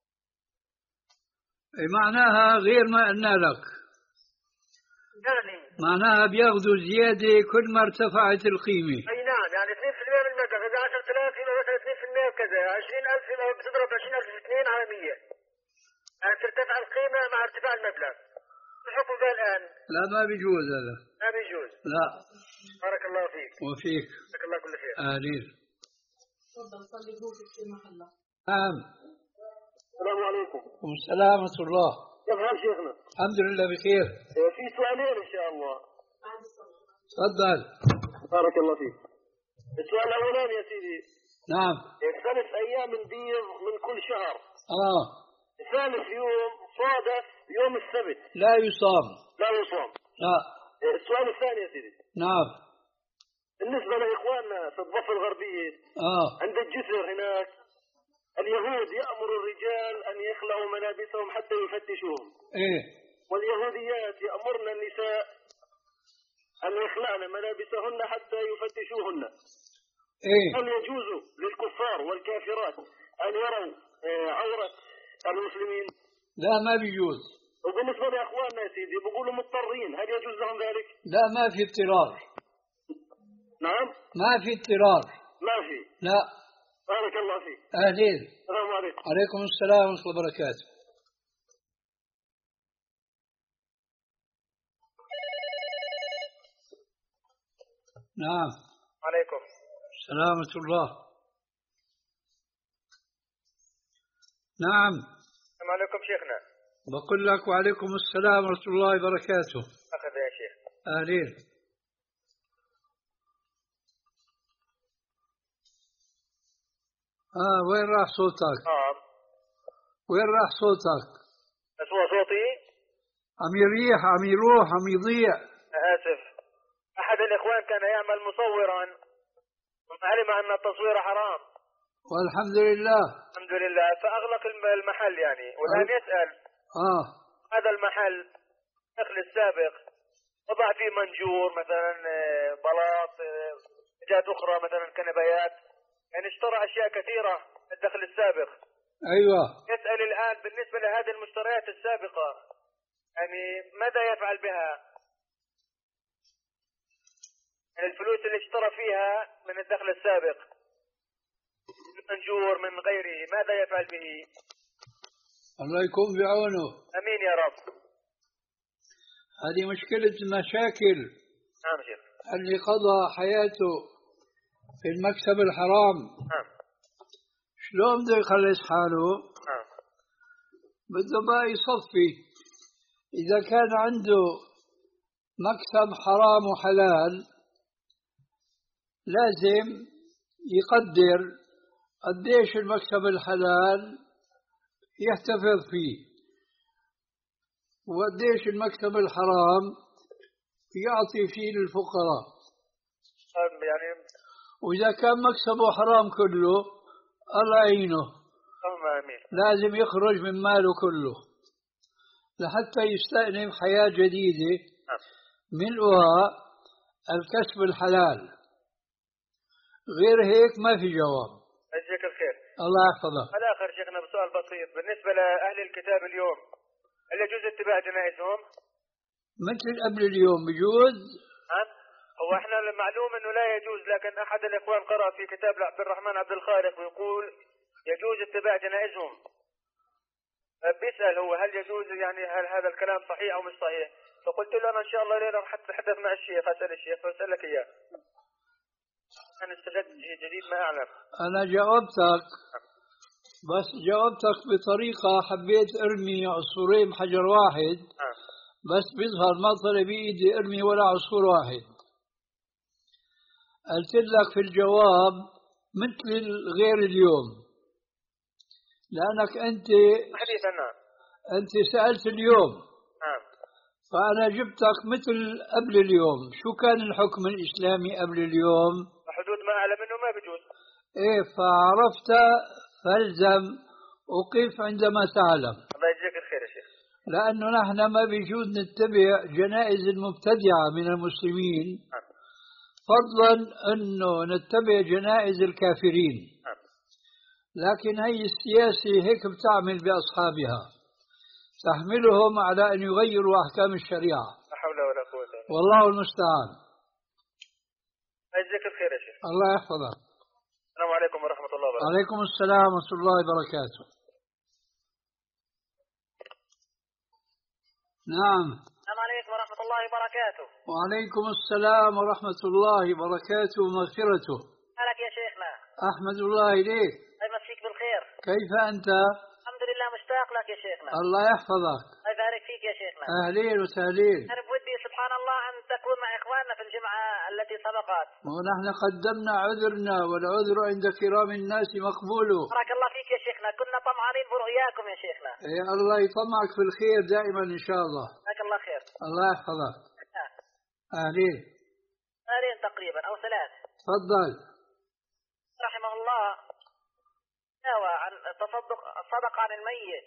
S1: إيه معناها غير ما قلنا لك؟
S5: يعني
S1: معناها بياخذوا زيادة كل ما ارتفعت القيمة.
S5: أي نعم، يعني اثنين بالمئة من المبلغ، إذا عشرة آلاف يبقى مثلا اثنين بالمئة وكذا، عشرين ألف يبقى بتضرب عشرين ألف في اثنين على مية، يعني ترتفع القيمة مع ارتفاع المبلغ. الحكم ده الآن؟
S1: لا ما بيجوز هذا.
S5: ما بيجوز.
S1: لا.
S5: بارك الله فيك.
S1: وفيك.
S5: جزاك الله كل خير.
S1: آمين.
S6: تفضل صلي جوزك في محله.
S1: نعم.
S5: السلام عليكم.
S1: والسلام ورحمة الله.
S5: كيف حال شيخنا؟
S1: الحمد لله بخير.
S5: في سؤالين إن شاء الله.
S1: تفضل.
S5: بارك الله فيك. السؤال الأولاني يا سيدي.
S1: نعم.
S5: ثلاث أيام البيض من كل شهر.
S1: آه.
S5: ثالث يوم صادف يوم السبت.
S1: لا يصام.
S5: لا يصام.
S1: لا.
S5: السؤال الثاني يا سيدي.
S1: نعم.
S5: بالنسبة لإخواننا في الضفة الغربية.
S1: آه.
S5: عند الجسر هناك اليهود يأمر الرجال أن يخلعوا ملابسهم حتى يفتشوهم.
S1: إيه.
S5: واليهوديات يأمرن النساء أن يخلعن ملابسهن حتى يفتشوهن.
S1: إيه.
S5: هل يجوز للكفار والكافرات أن يروا عورة المسلمين؟
S1: لا ما بيجوز.
S5: وبالنسبة لأخواننا يا سيدي بيقولوا مضطرين، هل يجوز لهم ذلك؟
S1: لا ما في اضطرار.
S5: نعم؟
S1: ما في اضطرار.
S5: ما في.
S1: لا.
S5: بارك الله فيك.
S1: أهلين.
S5: السلام عليكم.
S1: عليكم السلام ورحمة الله وبركاته. نعم.
S5: عليكم.
S1: سلامة الله. نعم.
S5: السلام عليكم شيخنا.
S1: بقول لك وعليكم السلام ورحمة الله وبركاته.
S5: أخذ يا شيخ.
S1: أهلين. آه وين راح صوتك؟
S5: آه.
S1: وين راح صوتك؟
S5: بس هو صوتي؟
S1: عم يريح، عم يروح، عم يضيع.
S5: آسف. أحد الإخوان كان يعمل مصورا علم أن التصوير حرام.
S1: والحمد لله.
S5: الحمد لله. فأغلق المحل يعني، والآن يسأل
S1: آه
S5: هذا المحل الدخل السابق وضع فيه منجور مثلا بلاط، حاجات أخرى مثلا كنبيات، يعني اشترى أشياء كثيرة الدخل السابق.
S1: أيوة.
S5: يسأل الآن بالنسبة لهذه المشتريات السابقة يعني ماذا يفعل بها؟ يعني الفلوس اللي اشترى فيها من الدخل السابق منجور من غيره ماذا يفعل به؟
S1: الله يكون بعونه.
S5: أمين يا رب.
S1: هذه مشكلة مشاكل.
S5: نعم شيخ.
S1: اللي قضى حياته في المكسب الحرام
S5: نعم.
S1: شلون بده يخلص حاله؟
S5: نعم.
S1: بده بقى يصفي. إذا كان عنده مكسب حرام وحلال لازم يقدر قديش المكسب الحلال يحتفظ فيه وقديش المكسب الحرام يعطي فيه للفقراء.
S5: يعني
S1: وإذا كان مكسبه حرام كله الله يعينه،
S5: آمين.
S1: لازم يخرج من ماله كله لحتى يستأنف حياة جديدة ملؤها الكسب الحلال. غير هيك ما في جواب.
S5: جزاك الخير.
S1: الله يحفظك.
S5: الآخر شيخنا بسؤال بسيط بالنسبة لأهل الكتاب اليوم هل يجوز اتباع جنائزهم؟
S1: مثل قبل اليوم بجوز؟
S5: نعم. هو احنا المعلوم انه لا يجوز، لكن احد الاخوان قرأ في كتاب عبد الرحمن عبد الخالق ويقول يجوز اتباع جنائزهم. بيسأل هو هل يجوز، يعني هل هذا الكلام صحيح او مش صحيح؟ فقلت له انا ان شاء الله ليلة راح اتحدث مع الشيخ اسأل الشيخ فاسألك اياه. انا استفدت شيء جديد ما اعلم.
S1: أنا جاوبتك بس جاوبتك بطريقة حبيت ارمي عصفورين بحجر واحد.
S5: نعم.
S1: بس بيظهر ما طلع بإيدي ارمي ولا عصفور واحد. قلت لك في الجواب مثل غير اليوم لأنك أنت
S5: حديثا. نعم.
S1: أنت سألت اليوم.
S5: نعم.
S1: فأنا جبتك مثل قبل اليوم. شو كان الحكم الإسلامي قبل اليوم؟
S5: حدود ما أعلم إنه ما بيجوز.
S1: إيه فعرفت فالزم وقف عندما تعلم.
S5: الله يجزيك الخير يا شيخ.
S1: لأنه نحن ما بيجوز نتبع جنائز المبتدعة من المسلمين، فضلا أنه نتبع جنائز الكافرين. لكن هي السياسة هيك بتعمل بأصحابها، تحملهم على أن يغيروا أحكام الشريعة.
S5: لا حول ولا قوة إلا بالله.
S1: والله المستعان.
S5: يجزيك الخير يا شيخ.
S1: الله يحفظك.
S5: السلام عليكم ورحمة الله وبركاته.
S1: عليكم السلام ورحمة الله وبركاته. نعم.
S5: السلام عليكم ورحمة الله وبركاته.
S1: وعليكم السلام ورحمة الله وبركاته ومغفرته.
S5: حالك يا شيخنا؟
S1: أحمد الله إليك.
S5: الله يمسيك بالخير.
S1: كيف أنت؟
S5: الحمد لله مشتاق لك يا شيخنا.
S1: الله يحفظك.
S5: الله يبارك فيك يا شيخنا.
S1: أهلين وسهلين.
S5: أنا بودي سبحان الله أن تكون مع إخواننا في الجمعة التي سبقت.
S1: ونحن قدمنا عذرنا والعذر عند كرام الناس مقبول.
S5: بارك الله فيك يا شيخنا، كنا طمعانين برؤياكم يا شيخنا.
S1: يا الله يطمعك في الخير دائما إن شاء الله.
S5: جزاك الله خير.
S1: الله يحفظك. أهلين.
S5: أهلين تقريبا أو ثلاث.
S1: تفضل.
S5: رحمه الله نوى عن تصدق صدق عن الميت،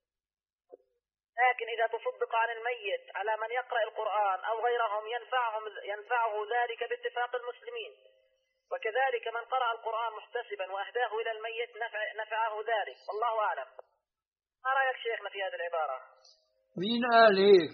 S5: لكن إذا تصدق عن الميت على من يقرأ القرآن أو غيرهم ينفعهم ينفعه ذلك باتفاق المسلمين، وكذلك من قرأ القرآن محتسبا وأهداه إلى الميت نفع نفعه ذلك، والله أعلم. ما رأيك شيخنا في هذه العبارة؟
S1: مين قال هيك؟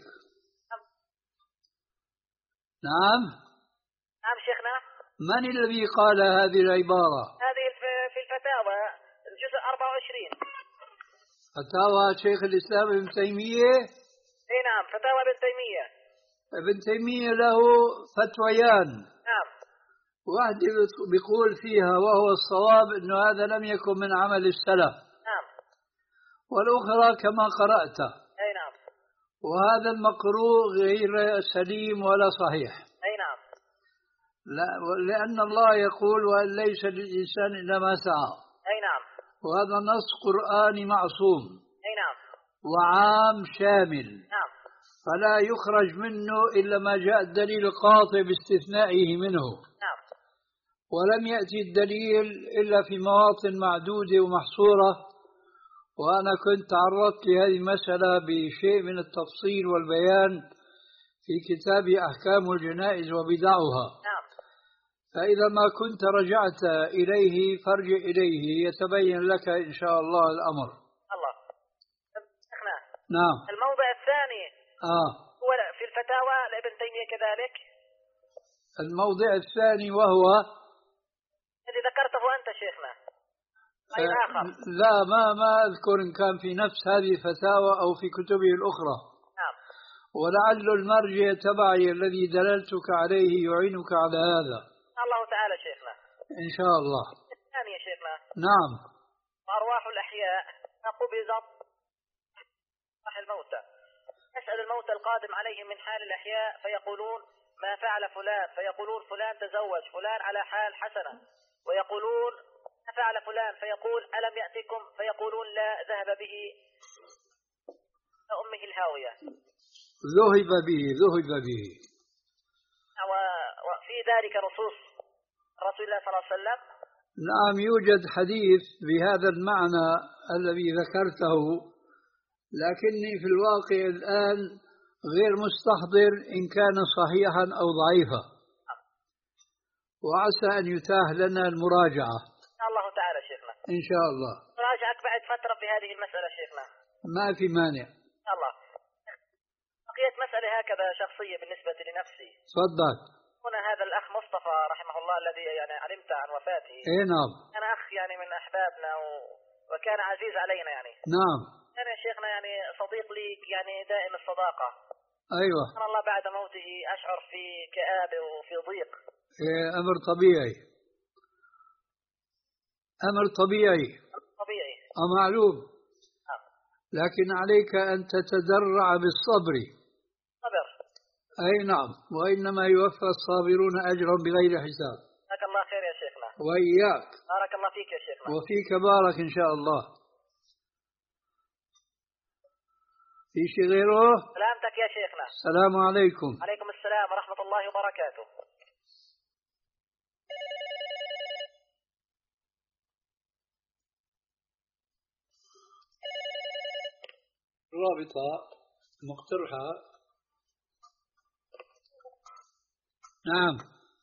S1: نعم.
S5: نعم شيخنا.
S1: من الذي قال هذه العبارة؟
S5: هذه في الفتاوى الجزء أربعة وعشرين.
S1: فتاوى شيخ الإسلام ابن تيمية.
S5: اي نعم فتاوى ابن تيمية.
S1: ابن تيمية له فتويان.
S5: نعم.
S1: واحد بيقول فيها وهو الصواب أنه هذا لم يكن من عمل السلف.
S5: نعم.
S1: والأخرى كما قرأت.
S5: أي نعم.
S1: وهذا المقروء غير سليم ولا صحيح.
S5: أي نعم.
S1: لا، لأن الله يقول وأن ليس للإنسان إلا ما سعى.
S5: أي نعم.
S1: وهذا نص قرآني معصوم.
S5: أي نعم.
S1: وعام شامل.
S5: نعم.
S1: فلا يخرج منه إلا ما جاء الدليل القاطع باستثنائه منه.
S5: نعم.
S1: ولم يأتي الدليل إلا في مواطن معدودة ومحصورة، وأنا كنت تعرضت لهذه المسألة بشيء من التفصيل والبيان في كتاب أحكام الجنائز وبدعها.
S5: نعم.
S1: فإذا ما كنت رجعت إليه فارجع إليه يتبين لك إن شاء الله الأمر.
S5: الله.
S1: نعم.
S5: الموضع الثاني
S1: آه.
S5: هو في الفتاوى لابن تيمية كذلك.
S1: الموضع الثاني وهو
S5: الذي ذكرته أنت شيخنا. أي آخر؟
S1: لا، ما ما أذكر إن كان في نفس هذه الفتاوى أو في كتبه الأخرى.
S5: نعم.
S1: ولعل المرجع تبعي الذي دللتك عليه يعينك على هذا.
S5: الله تعالى شيخنا.
S1: إن شاء الله.
S5: الثاني يا شيخنا.
S1: نعم.
S5: أرواح الأحياء قبضت أرواح الموتى. يسأل الموتى القادم عليهم من حال الأحياء فيقولون ما فعل فلان، فيقولون فلان تزوج، فلان على حال حسنة، ويقولون ما فعل فلان فيقول ألم يأتكم، فيقولون لا ذهب به أمه الهاوية.
S1: ذهب به ذهب به.
S5: وفي ذلك نصوص رسول الله صلى الله عليه وسلم.
S1: نعم، يوجد حديث بهذا المعنى الذي ذكرته، لكني في الواقع الآن غير مستحضر إن كان صحيحا أو ضعيفا، وعسى أن يتاح لنا المراجعة.
S5: الله تعالى شيخنا.
S1: إن شاء الله.
S5: راجعك بعد فترة في هذه المسألة شيخنا.
S1: ما في مانع.
S5: الله. بقيت مسألة هكذا شخصية بالنسبة لنفسي.
S1: تفضل.
S5: هنا هذا الأخ مصطفى رحمه الله الذي يعني علمت عن وفاته.
S1: إيه نعم.
S5: أنا أخ يعني من أحبابنا و... وكان عزيز علينا يعني.
S1: نعم.
S5: أنا يا شيخنا يعني صديق لي يعني دائم الصداقة.
S1: أيوة.
S5: سبحان الله بعد موته أشعر في كآبة وفي ضيق.
S1: إيه، أمر طبيعي. أمر طبيعي.
S5: طبيعي.
S1: معلوم. لكن عليك أن تتدرع بالصبر.
S5: صبر.
S1: أي نعم، وإنما يوفى الصابرون أجرهم بغير حساب.
S5: جزاك الله خير يا شيخنا.
S1: وإياك.
S5: بارك الله فيك يا شيخنا.
S1: وفيك بارك إن شاء الله. في شيء غيره؟
S5: سلامتك يا شيخنا.
S1: السلام عليكم.
S5: عليكم السلام ورحمة الله وبركاته.
S1: رابطة مقترحة. نعم.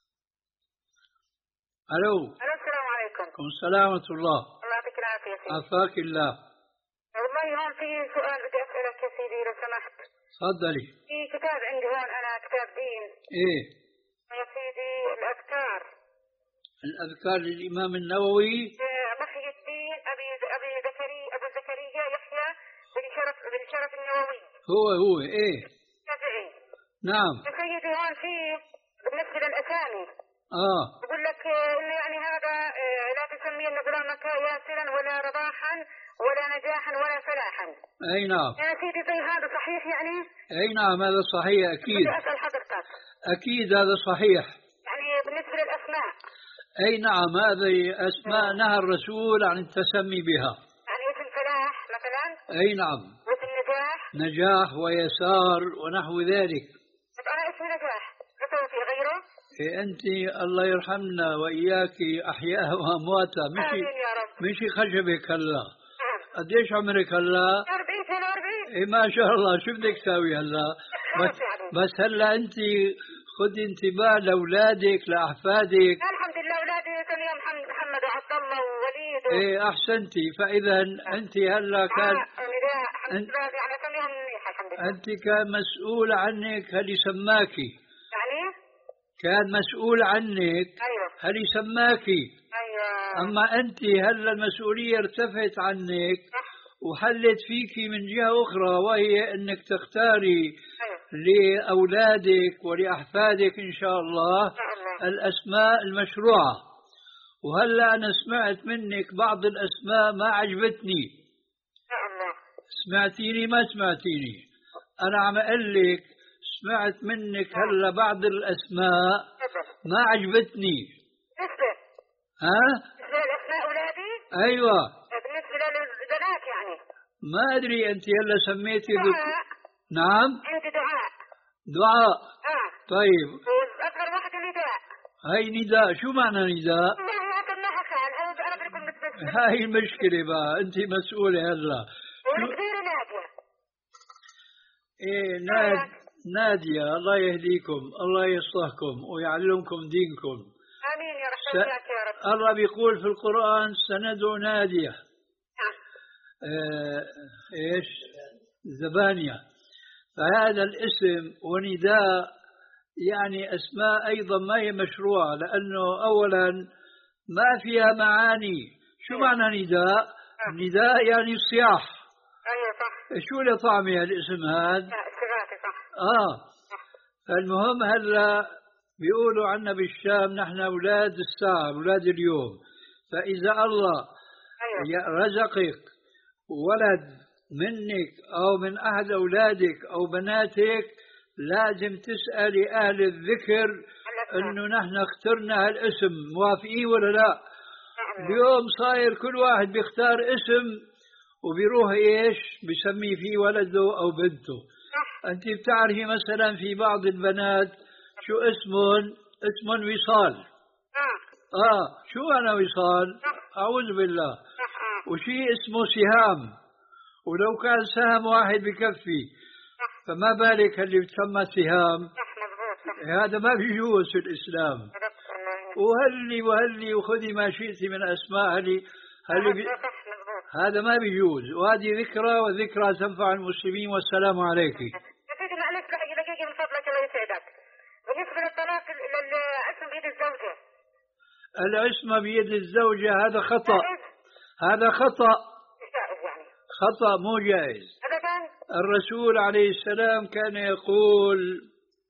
S1: ألو.
S7: ألو السلام عليكم.
S1: عليكم السلام ورحمة الله.
S7: الله يعطيك العافية سيدي.
S1: عافاك الله.
S7: والله هون في سؤال بدي أسألك يا سيدي لو سمحت.
S1: تفضلي.
S7: في كتاب عندي هون أنا كتاب دين.
S1: إيه.
S7: يا سيدي الأذكار.
S1: الأذكار للإمام النووي.
S7: محي الدين أبي أبي زكريا أبو زكريا يحيى بن شرف بن شرف النووي.
S1: هو هو إيه.
S7: شافعي.
S1: نعم.
S7: يا سيدي هون في بالنسبة للأسامي.
S1: آه.
S7: بقول لك إنه يعني هذا لا تسمي أن غلامك ياسرا ولا رباحا ولا نجاحا ولا فلاحا.
S1: أي نعم.
S7: يا سيدي زي هذا صحيح يعني؟
S1: أي نعم هذا صحيح أكيد.
S7: بدي أسأل حضرتك.
S1: أكيد هذا صحيح.
S7: يعني بالنسبة للأسماء.
S1: أي نعم، هذه أسماء نهى الرسول عن التسمي بها.
S7: يعني اسم فلاح مثلا.
S1: أي نعم.
S7: واسم نجاح.
S1: نجاح ويسار ونحو ذلك.
S7: طب أنا اسمي نجاح، أسوي في غيره؟
S1: إيه أنت الله يرحمنا وإياك أحياء وأمواتها. مشي
S7: آمين يا رب.
S1: مشي خشبك هلا.
S7: نعم.
S1: قديش عمرك هلا؟
S7: أربعين سنة أربعين.
S1: إيه ما شاء الله، شو بدك تساوي هلا؟ بس بس هلا أنت خذي انتباه لأولادك لأحفادك.
S7: الحمد لله أولادي كل يوم محمد وعبد الله ووليد.
S1: إيه أحسنتي. فإذا أنت هلا كان
S7: آه أنت يعني كل يوم منيح الحمد لله.
S1: أنت كان مسؤول عنك هل سماكي.
S7: يعني؟
S1: كان مسؤول عنك.
S7: أيوه.
S1: هل سماكي.
S7: أيوه.
S1: أما أنت هلا المسؤولية ارتفعت عنك وحلت فيك من جهة أخرى، وهي أنك تختاري
S7: أيوه.
S1: لأولادك ولأحفادك إن شاء الله الأسماء المشروعة. وهلأ أنا سمعت منك بعض الأسماء ما عجبتني.
S7: الله.
S1: سمعتيني ما سمعتيني؟ أنا عم أقول لك سمعت منك هلا بعض الأسماء ما عجبتني. ها؟
S7: بالنسبة لأسماء أولادي؟
S1: أيوة.
S7: بالنسبة للبنات يعني؟
S1: ما أدري أنت هلا سميتي
S7: دعاء.
S1: بك... نعم؟
S7: عندي دعاء.
S1: دعاء.
S7: آه.
S1: طيب.
S7: وأصغر واحدة نداء.
S1: هاي نداء، شو معنى نداء؟ هاي المشكلة بقى، أنت مسؤولة هلا.
S7: والكبيرة نادية.
S1: إيه ناد... نادية. الله يهديكم، الله يصلحكم ويعلمكم دينكم.
S7: آمين يا رب. س... يا رب.
S1: الله بيقول في القرآن سندعو نادية. آه... إيش؟ زبانية. فهذا الاسم ونداء يعني أسماء أيضا ما هي مشروعة، لأنه أولا ما فيها معاني. شو معنى نداء؟ نداء يعني صياح.
S7: أيوة صح.
S1: شو لطعمها الاسم هذا؟
S7: صح.
S1: آه. فالمهم هلا بيقولوا عنا بالشام نحن أولاد الساعة، أولاد اليوم. فإذا الله أيوة. رزقك ولد منك أو من أحد أولادك أو بناتك لازم تسألي أهل الذكر إنه نحن اخترنا هالاسم، موافقين ولا لا؟ اليوم صاير كل واحد بيختار اسم وبيروح إيش بيسمي فيه ولده أو بنته. أنت بتعرفي مثلا في بعض البنات شو اسمهم؟ اسمهم وصال. آه شو أنا وصال؟ أعوذ بالله. وشي اسمه سهام، ولو كان سهم واحد بكفي، فما بالك اللي بتسمى سهام. هذا ما بيجوز في الإسلام. وهلي وهلي وخذي ما شئتي من أسماء هلي هلي بي... هذا ما بيجوز، وهذه ذكرى والذكرى تنفع المسلمين. والسلام عليك.
S7: سيدي معلش دقيقة من فضلك الله يسعدك. بالنسبة للطلاق الاسم بيد الزوجة.
S1: العصمة بيد الزوجة هذا خطأ. هذا خطأ. خطأ مو جائز. الرسول عليه السلام كان يقول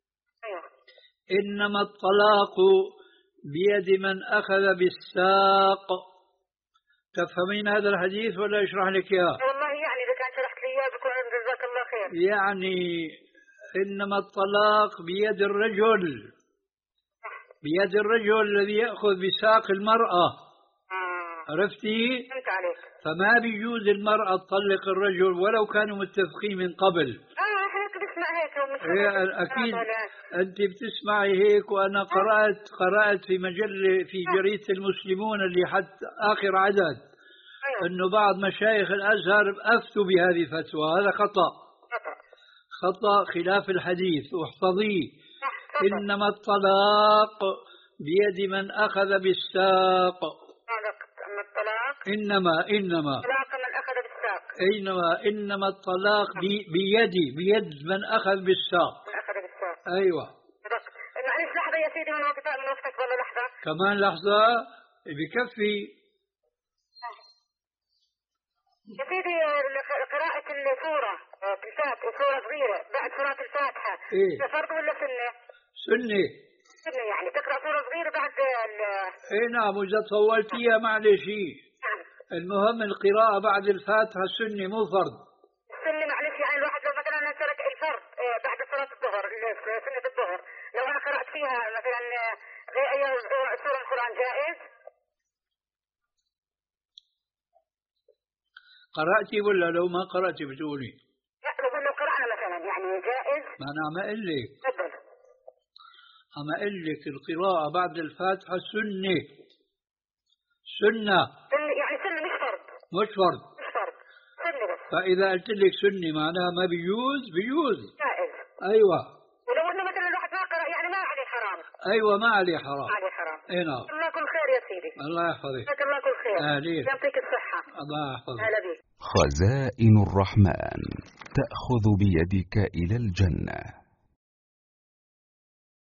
S1: إنما الطلاق بيد من أخذ بالساق. تفهمين هذا الحديث ولا أشرح لك إياه؟
S7: والله يعني إذا كان شرحت لي إياه بكون جزاك الله خير.
S1: يعني إنما الطلاق بيد الرجل، بيد الرجل الذي يأخذ بساق المرأة. عرفتي؟
S7: فهمت عليك.
S1: فما بيجوز المرأة تطلق الرجل ولو كانوا متفقين من قبل.
S7: اه احنا بنسمع هيك ومش
S1: هي اكيد انت بتسمعي هيك، وانا قرأت قرأت في مجلة في جريدة المسلمون اللي حتى اخر عدد انه بعض مشايخ الازهر افتوا بهذه الفتوى. هذا خطأ. خطأ خلاف الحديث. واحفظيه انما الطلاق بيد من اخذ بالساق. إنما إنما
S7: طلاق من أخذ بالساق.
S1: إنما إنما الطلاق بي بيدي بيد من أخذ بالساق.
S7: من أخذ بالساق.
S1: أيوة.
S7: معلش لحظة يا سيدي من وقت من وقتك والله لحظة.
S1: كمان لحظة بكفي.
S7: يا سيدي قراءة السورة بالفاتحة سورة صغيرة بعد صلاة الفاتحة.
S1: إيه؟
S7: فرض ولا سنة؟
S1: سنة.
S7: سنة يعني تقرأ سورة صغيرة بعد ال.
S1: إيه نعم، وإذا طولتيها معلش. المهم القراءة بعد الفاتحة سنة مو فرض.
S7: سنة معلش يعني الواحد لو مثلا ترك الفرض بعد صلاة الظهر سنة الظهر لو أنا قرأت فيها مثلا غير أي سورة من القرآن جائز؟
S1: قرأتي ولا لو ما قرأتي بتقولي؟
S7: لا لو لو قرأنا مثلا يعني جائز؟
S1: ما أنا عم أقول لك.
S7: تفضل.
S1: عم أقول لك القراءة بعد الفاتحة سنة. سنة.
S7: سنة يعني سنة مش فرض.
S1: مش فرض.
S7: مش فرض. سنة بس.
S1: فإذا قلت لك سنة معناها ما بيجوز بيجوز.
S7: جائز.
S1: أيوة.
S7: ولو إنه مثلا الواحد ما قرأ يعني ما عليه حرام.
S1: أيوة ما عليه حرام.
S7: ما عليه حرام.
S1: أي نعم.
S7: الله كل خير يا سيدي.
S1: الله يحفظك.
S7: جزاك الله كل خير.
S1: أهلين.
S7: يعطيك الصحة.
S1: الله يحفظك.
S7: هلا بك.
S8: خزائن الرحمن تأخذ بيدك إلى الجنة.